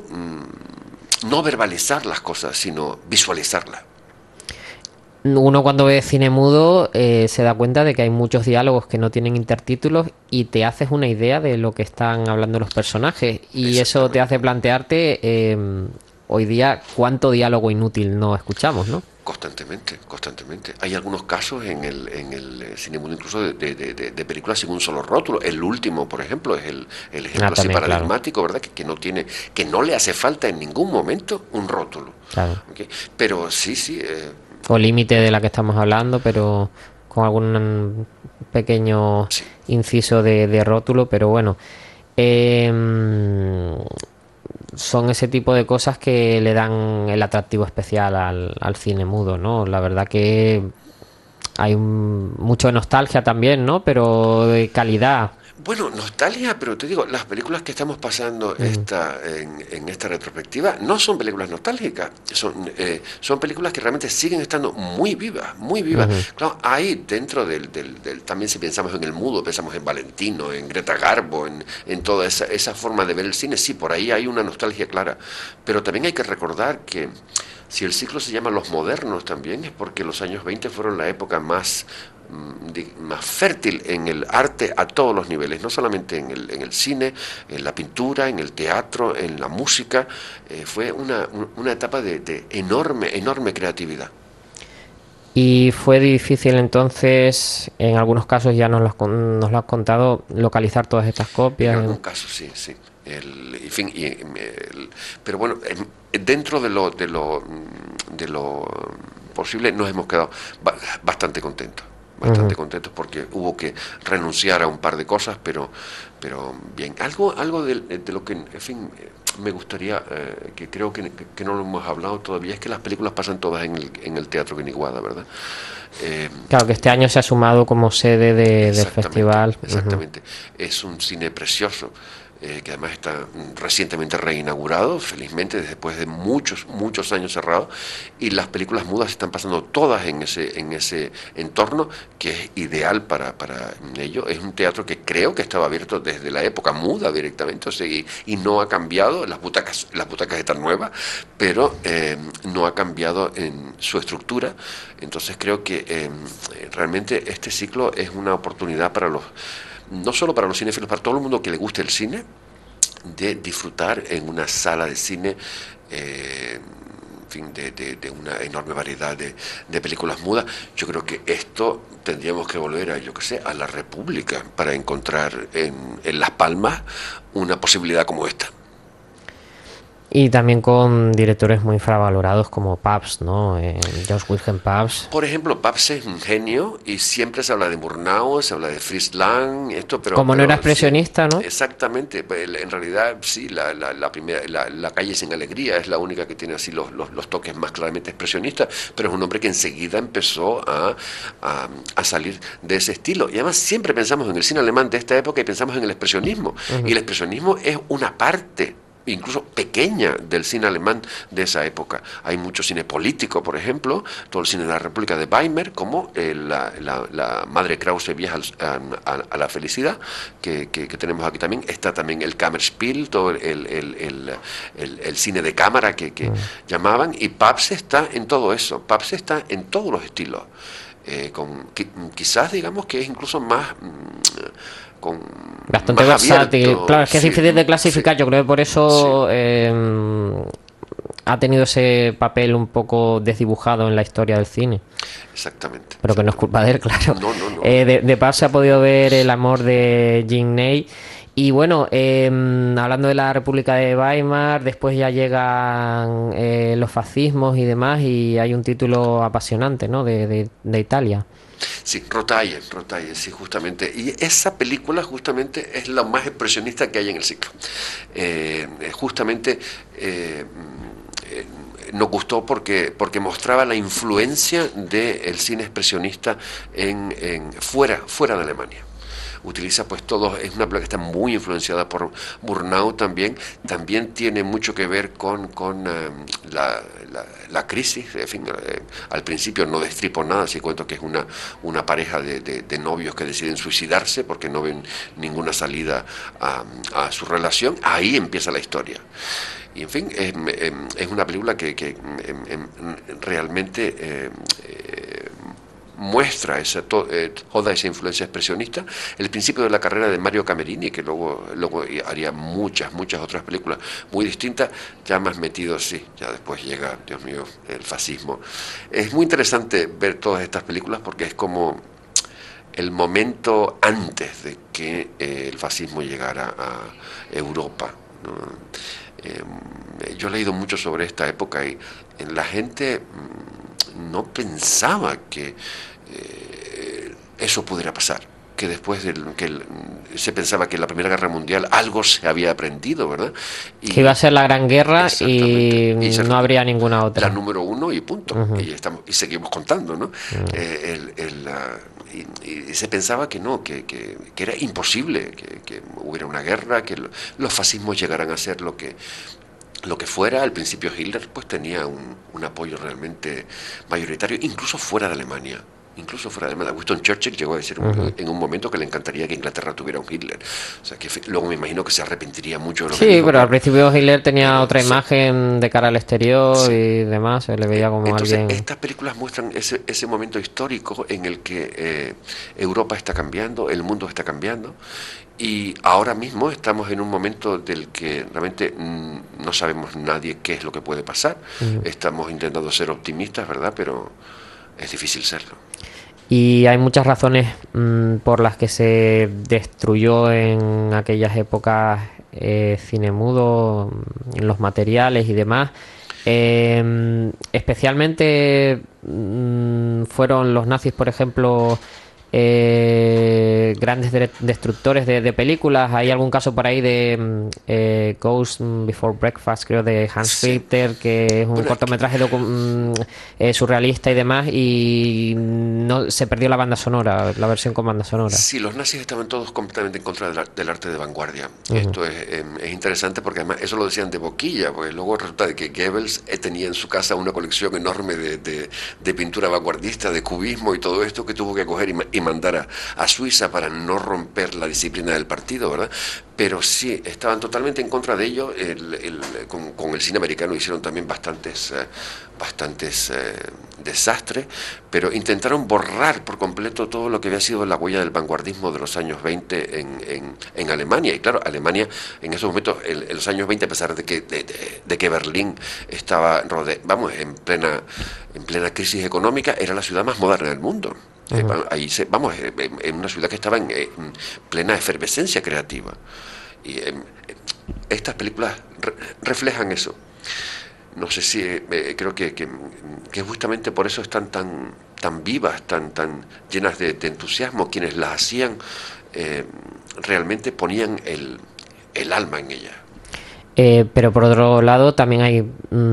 no verbalizar las cosas, sino visualizarlas. Uno cuando ve cine mudo eh, se da cuenta de que hay muchos diálogos que no tienen intertítulos y te haces una idea de lo que están hablando los personajes y eso te hace plantearte eh, hoy día cuánto diálogo inútil no escuchamos, ¿no? Constantemente, constantemente. Hay algunos casos en el, en el cine mudo incluso de, de, de, de películas sin un solo rótulo. El último, por ejemplo, es el, el ejemplo ah, también, así paradigmático, claro. ¿verdad? Que, que no tiene, que no le hace falta en ningún momento un rótulo. Claro. ¿Okay? Pero sí, sí. Eh, o Límite, de la que estamos hablando, pero con algún pequeño sí. inciso de, de rótulo, pero bueno, eh, son ese tipo de cosas que le dan el atractivo especial al, al cine mudo, ¿no? La verdad que hay un, mucho de nostalgia también, ¿no? Pero de calidad. Bueno, nostalgia, pero te digo, las películas que estamos pasando mm. esta, en, en esta retrospectiva no son películas nostálgicas, son, eh, son películas que realmente siguen estando muy vivas, muy vivas. Uh-huh. Claro, hay dentro del, del, del, también si pensamos en el mudo, pensamos en Valentino, en Greta Garbo, en, en toda esa, esa forma de ver el cine, sí, por ahí hay una nostalgia clara, pero también hay que recordar que si el ciclo se llama Los Modernos también es porque los años veinte fueron la época más más fértil en el arte a todos los niveles, no solamente en el, en el cine, en la pintura, en el teatro, en la música, eh, fue una, una etapa de, de enorme, enorme creatividad. Y fue difícil entonces, en algunos casos ya nos lo has, nos lo has contado, localizar todas estas copias. En algunos casos sí, sí. El, en fin, y, el, pero bueno, dentro de lo, de lo, de lo posible nos hemos quedado bastante contentos. bastante uh-huh. contentos porque hubo que renunciar a un par de cosas, pero pero bien, algo algo de, de lo que, en fin, me gustaría, eh, que creo que, que no lo hemos hablado todavía, es que las películas pasan todas en el, en el Teatro Guiniguada, ¿verdad? Eh, claro, que este año se ha sumado como sede de, del festival. Exactamente, uh-huh. es un cine precioso. eh, que además está recientemente reinaugurado, felizmente, después de muchos, muchos años cerrado, y las películas mudas están pasando todas en ese, en ese entorno que es ideal para, para ello. Es un teatro que creo que estaba abierto desde la época muda directamente, o sea, y, y no ha cambiado, las butacas, las butacas están nuevas, pero eh, no ha cambiado en su estructura. Entonces creo que eh, realmente este ciclo es una oportunidad para los, no solo para los cinéfilos, para todo el mundo que le guste el cine, de disfrutar en una sala de cine eh, en fin, de, de, de una enorme variedad de, de películas mudas. Yo creo que esto tendríamos que volver a, yo qué sé, a la República para encontrar en, en Las Palmas una posibilidad como esta. Y también con directores muy infravalorados como Pabst, ¿no? Eh, George Wilhelm Pabst. Por ejemplo, Pabst es un genio y siempre se habla de Murnau, se habla de Fritz Lang, esto, pero... Como no pero, era expresionista, sí, ¿no? Exactamente, en realidad sí, la, la, la, primera, la, la calle sin alegría es la única que tiene así los, los, los toques más claramente expresionistas, pero es un hombre que enseguida empezó a, a, a salir de ese estilo. Y además siempre pensamos en el cine alemán de esta época y pensamos en el expresionismo. Uh-huh. Y el expresionismo es una parte incluso pequeña del cine alemán de esa época. Hay mucho cine político, por ejemplo, todo el cine de la República de Weimar, como eh, la, la, la Madre Krause viaja a, a, a la felicidad, que, que, que tenemos aquí también. Está también el Kammerspiel, todo el, el, el, el, el cine de cámara que, que mm. llamaban, y Pabst está en todo eso. Pabst está en todos los estilos. Eh, con, quizás digamos que es incluso más... Mm, con bastante versátil. Claro, es que sí, es difícil de clasificar. Sí. Yo creo que por eso sí. eh, ha tenido ese papel un poco desdibujado en la historia del cine. Exactamente. Pero que no es culpa de él, claro. No, no, no. Eh, de, de paso se ha podido ver El amor de Jean Ney. Y bueno, eh, hablando de la República de Weimar, después ya llegan eh, los fascismos y demás, y hay un título apasionante, ¿no? De, de, de Italia. Sí, Rotaille, Rotaille, sí, justamente. Y esa película justamente es la más expresionista que hay en el ciclo. Eh, justamente eh, eh, nos gustó porque, porque mostraba la influencia del cine expresionista en, en, fuera, fuera de Alemania. Utiliza pues todo, es una película que está muy influenciada por Murnau también, también tiene mucho que ver con, con um, la, la, la crisis, en fin, eh, al principio no destripo nada, si cuento que es una, una pareja de, de, de novios que deciden suicidarse porque no ven ninguna salida a, a su relación, ahí empieza la historia. Y en fin, es, es una película que, que realmente eh, eh, muestra esa, to, eh, toda esa influencia expresionista. El principio de la carrera de Mario Camerini, que luego, luego haría muchas, muchas otras películas muy distintas, ya más metido, sí, ya después llega, Dios mío, el fascismo. Es muy interesante ver todas estas películas porque es como el momento antes de que eh, el fascismo llegara a Europa, ¿no? Eh, yo he leído mucho sobre esta época y la gente no pensaba que eh, eso pudiera pasar, que después de que el, se pensaba que en la Primera Guerra Mundial algo se había aprendido, ¿verdad? Y, que iba a ser la Gran Guerra y, y no habría ninguna otra. La número uno y punto. Uh-huh. Y, estamos, y seguimos contando, ¿no? Uh-huh. Eh, el, el, uh, y, y se pensaba que no, que, que, que era imposible que, que hubiera una guerra, que lo, los fascismos llegaran a ser lo que lo que fuera. Al principio Hitler pues tenía un, un apoyo realmente mayoritario, incluso fuera de Alemania. Incluso fuera de Alemania. Winston Churchill llegó a decir uh-huh. en un momento que le encantaría que Inglaterra tuviera un Hitler. O sea, que luego me imagino que se arrepentiría mucho de lo sí, que dijo, pero al principio Hitler tenía pero, otra sí. imagen de cara al exterior sí. y demás, se le veía como Entonces, alguien... estas películas muestran ese, ese momento histórico en el que eh, Europa está cambiando, el mundo está cambiando, y ahora mismo estamos en un momento del que realmente mmm, no sabemos nadie qué es lo que puede pasar. Uh-huh. Estamos intentando ser optimistas, ¿verdad? Pero es difícil serlo. Y hay muchas razones mmm, por las que se destruyó en aquellas épocas eh, cine mudo, los materiales y demás. Eh, especialmente mmm, fueron los nazis, por ejemplo, eh, grandes de- destructores de, de películas. Hay algún caso por ahí de eh, Ghost Before Breakfast, creo, de Hans Sí. Richter, que es un Bueno, cortometraje docu- mm, eh, surrealista y demás, y no se perdió la banda sonora, la versión con banda sonora. Sí, los nazis estaban todos completamente en contra del, ar- del arte de vanguardia. Esto es, eh, es interesante porque además eso lo decían de boquilla, porque luego resulta de que Goebbels eh, tenía en su casa una colección enorme de, de- de pintura vanguardista, de cubismo y todo esto que tuvo que coger y, ma- y mandar a, a Suiza para no romper la disciplina del partido, ¿verdad? Pero sí, estaban totalmente en contra de ello. El- el- con, con el cine americano hicieron también bastantes, eh, bastantes eh, desastres, pero intentaron borrar por completo todo lo que había sido la huella del vanguardismo de los años veinte en, en, en Alemania. Y claro, Alemania en esos momentos, en, en los años veinte, a pesar de que, de, de- de que Berlín estaba rode- vamos, en plena, en plena crisis económica, era la ciudad más moderna del mundo. Eh, va- ahí se- vamos, eh, en, en una ciudad que estaba en, eh, en plena efervescencia creativa. Y eh, estas películas re- reflejan eso. No sé si eh, eh, creo que, que, que justamente por eso están tan, tan vivas, tan, tan llenas de, de entusiasmo. Quienes las hacían eh, realmente ponían el, el alma en ellas. Eh, pero por otro lado también hay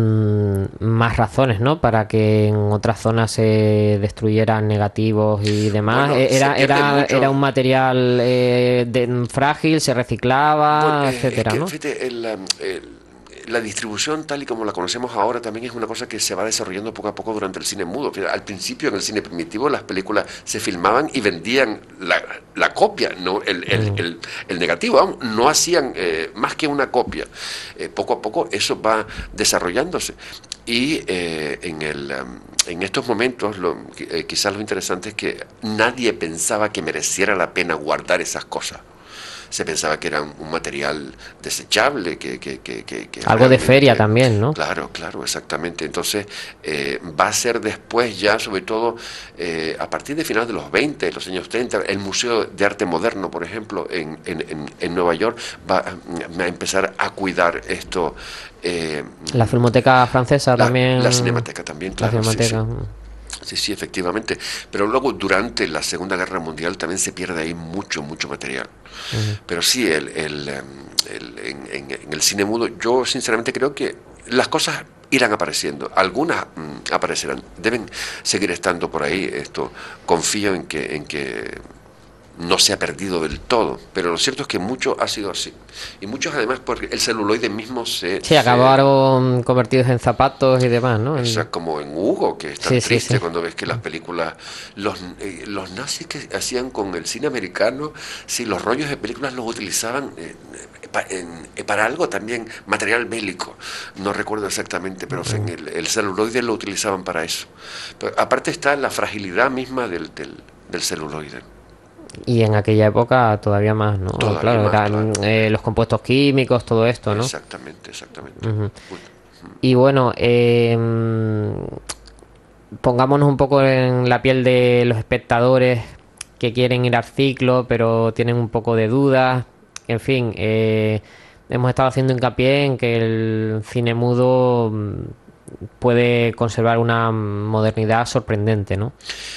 mm, más razones, ¿no? Para que en otras zonas se destruyeran negativos y demás. Bueno, Eh, se era, pierde era, mucho. era un material eh, de- frágil, se reciclaba, Bueno, eh, etcétera, es que, ¿no? fíjate, el, um, el- la distribución tal y como la conocemos ahora también es una cosa que se va desarrollando poco a poco durante el cine mudo. Fíjate, al principio en el cine primitivo las películas se filmaban y vendían la, la copia, no el, el, el, el negativo, vamos, no hacían eh, más que una copia. Eh, poco a poco eso va desarrollándose. Y eh, en, el, um, en estos momentos lo, eh, quizás lo interesante es que nadie pensaba que mereciera la pena guardar esas cosas. Se pensaba que era un, un material desechable, que, que, que, que, que Algo de realmente- feria también, ¿no? Claro, claro, exactamente. Entonces, eh, va a ser después ya, sobre todo, eh, a partir de finales de los veinte, los años treinta, el Museo de Arte Moderno, por ejemplo, en, en, en, en Nueva York, va a, va a empezar a cuidar esto. eh, La Filmoteca Francesa la, también. la Cinemateca también, La claro. Sí, sí. Filmoteca. Sí, sí, efectivamente. Pero luego, durante la Segunda Guerra Mundial, también se pierde ahí mucho, mucho material. Pero sí, el, el, em, el- en, en- en el cine mudo, yo sinceramente creo que las cosas irán apareciendo. Algunas mm, aparecerán. Deben seguir estando por ahí. Esto confío en que, en que no se ha perdido del todo, pero lo cierto es que mucho ha sido así. Y muchos además, porque el celuloide mismo se... Sí, se- acabaron convertidos en zapatos y demás, ¿no? o En- sea, como en Hugo, que es tan Sí, sí, triste sí. cuando ves que las películas, los, eh, los nazis que hacían con el cine americano, sí, los rollos de películas los utilizaban eh, pa- en- eh, para algo también, material bélico, no recuerdo exactamente, pero en el, el celuloide lo utilizaban para eso. Pero aparte está la fragilidad misma del, del, del celuloide. Y en aquella época todavía más, ¿no? Todavía claro, más, eran claro. eh, los compuestos químicos, todo esto, ¿no? Exactamente, exactamente. Ujú. Uy, Y bueno, eh, pongámonos un poco en la piel de los espectadores que quieren ir al ciclo, pero tienen un poco de dudas. En fin, eh, hemos estado haciendo hincapié en que el cine mudo mm, puede conservar una modernidad sorprendente, ¿no?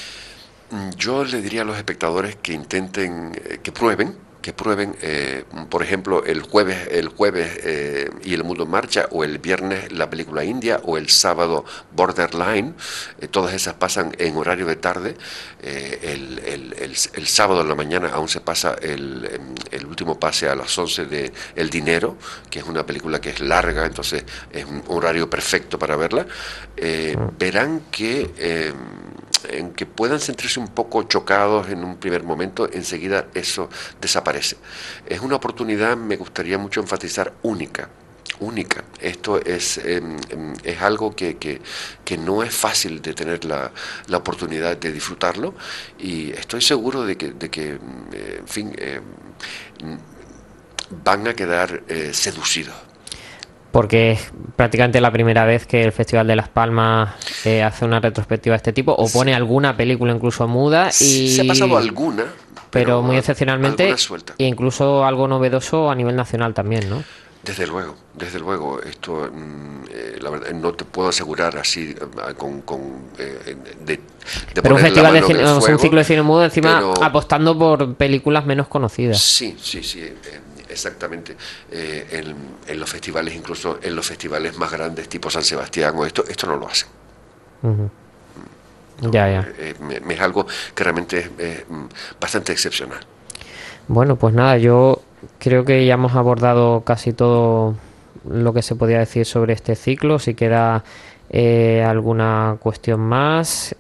Yo le diría a los espectadores que intenten, eh, que prueben, que prueben, eh, por ejemplo, el jueves, el jueves eh, y el mundo en marcha, o el viernes la película India, o el sábado Borderline. Eh, todas esas pasan en horario de tarde. Eh, el, el, el, el sábado en la mañana aún se pasa el, el último pase a las once de El Dinero, que es una película que es larga, entonces es un horario perfecto para verla. Eh, verán que... Eh, en que puedan sentirse un poco chocados en un primer momento, enseguida eso desaparece. Es una oportunidad, me gustaría mucho enfatizar, única, única. Esto es, eh, es algo que, que, que no es fácil de tener la, la oportunidad de disfrutarlo, y estoy seguro de que, de que eh, en fin, eh, van a quedar eh, seducidos. Porque es prácticamente la primera vez que el Festival de Las Palmas eh, hace una retrospectiva de este tipo, o pone Sí. alguna película incluso muda, y Se ha pasado alguna, pero, pero muy excepcionalmente, alguna suelta. e incluso algo novedoso a nivel nacional también, ¿no? Desde luego, desde luego. Esto, eh, la verdad, no te puedo asegurar así eh, con, con eh, de, de pero un poner la festival de mano cine, en el o sea, fuego, un ciclo de cine mudo encima pero- apostando por películas menos conocidas. Sí, sí, sí, eh, exactamente. Eh, en, en los festivales, incluso en los festivales más grandes, tipo San Sebastián o esto, esto no lo hacen. Ujú. No, Ya, ya. eh, me- me es algo que realmente es eh, mm, bastante excepcional. Bueno, pues nada, yo creo que ya hemos abordado casi todo lo que se podía decir sobre este ciclo. Si queda eh, alguna cuestión más,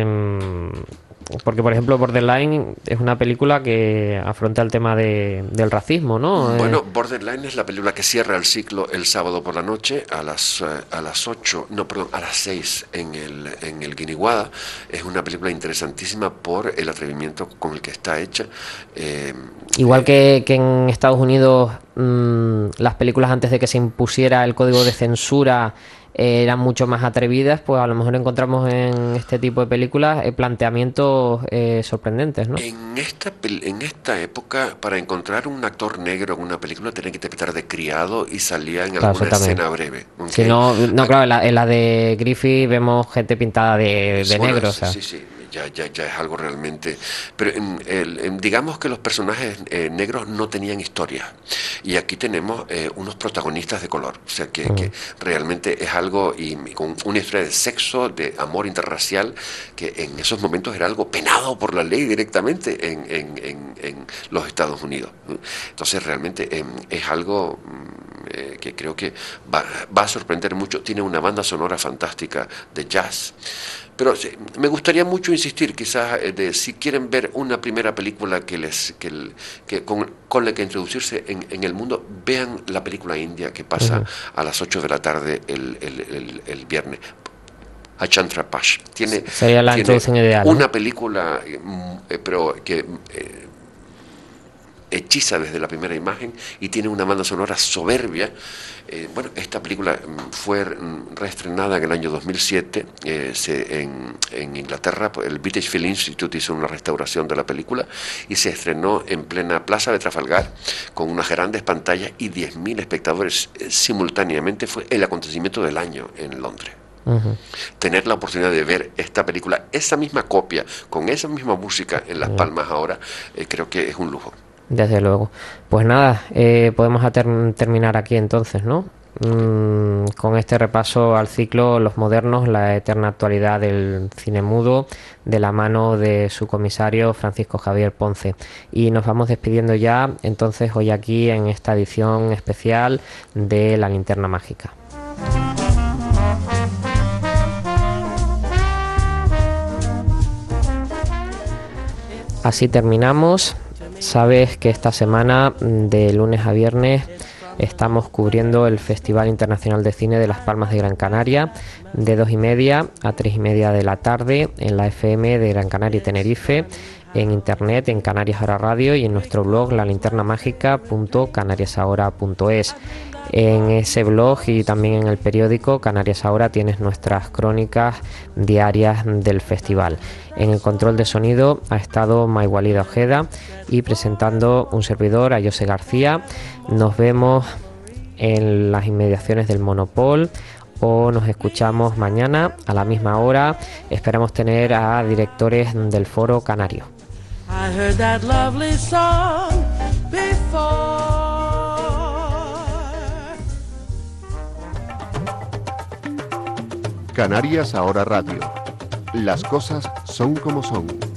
em, porque por ejemplo Borderline es una película que afronta el tema de, del racismo, ¿no? Eh, Bueno, Borderline es la película que cierra el ciclo el sábado por la noche a las eh, a las ocho, no, perdón, a las seis en el en el Guiniguada. Es una película interesantísima por el atrevimiento con el que está hecha. Eh, Igual eh, que, que en Estados Unidos, mmm, las películas antes de que se impusiera el código de censura eh, eran mucho más atrevidas, pues a lo mejor encontramos en este tipo de películas eh, planteamientos eh, sorprendentes, ¿no? En esta, pel- en esta época, para encontrar un actor negro en una película, tenía que interpretar de criado y salía en Claro, eso alguna también. escena breve. ¿Ok? Si no, no, Ah, claro, en la, en la de Griffith vemos gente pintada de, de bueno, negro, o sí, sea. sí, sí, ya, ya, ya es algo realmente. Pero en el- en- digamos que los personajes eh, negros no tenían historia. Y aquí tenemos eh, unos protagonistas de color. O sea, que, que realmente es algo, y, y con una historia de sexo, de amor interracial, que en esos momentos era algo penado por la ley directamente en, en- en- en los Estados Unidos. Entonces, realmente eh, es algo mm, eh, que creo que va, va a sorprender mucho. Tiene una banda sonora fantástica de jazz. Pero sí, me gustaría mucho insistir, quizás, eh, de si quieren ver una primera película que les que, el- que con, con la que introducirse en, en el mundo, vean la película india que pasa Ujú. a las ocho de la tarde el, el, el, el viernes. Achantrapash. Tiene, Sería la tiene introducción ideal, ¿no? una película, eh, mm, eh, pero que eh, hechiza desde la primera imagen y tiene una banda sonora soberbia. Eh, bueno, esta película mm, fue mm, reestrenada en el año dos mil siete eh, se, en, en Inglaterra. El British Film Institute hizo una restauración de la película y se estrenó en plena Plaza de Trafalgar con unas grandes pantallas y diez mil espectadores eh, simultáneamente. Fue el acontecimiento del año en Londres. Ujú. Tener la oportunidad de ver esta película, esa misma copia, con esa misma música en Las Palmas ahora, eh, creo que es un lujo. Desde luego. Pues nada, eh, podemos a ter- terminar aquí entonces, ¿no? Mm, con este repaso al ciclo Los Modernos, la eterna actualidad del cine mudo, de la mano de su comisario Francisco Javier Ponce. Y nos vamos despidiendo ya, entonces, hoy aquí en esta edición especial de La Linterna Mágica. Así terminamos. Sabes que esta semana, de lunes a viernes, estamos cubriendo el Festival Internacional de Cine de Las Palmas de Gran Canaria, de dos y media a tres y media de la tarde, en la F M de Gran Canaria y Tenerife, en internet, en Canarias Ahora Radio y en nuestro blog la linterna mágica punto canarias ahora punto es. En ese blog y también en el periódico Canarias Ahora tienes nuestras crónicas diarias del festival. En el control de sonido ha estado Maigualida Ojeda y presentando un servidor, a José García. Nos vemos en las inmediaciones del Monopol o nos escuchamos mañana a la misma hora. Esperamos tener a directores del Foro Canario. I heard that lovely song before. Canarias Ahora Radio. Las cosas son como son.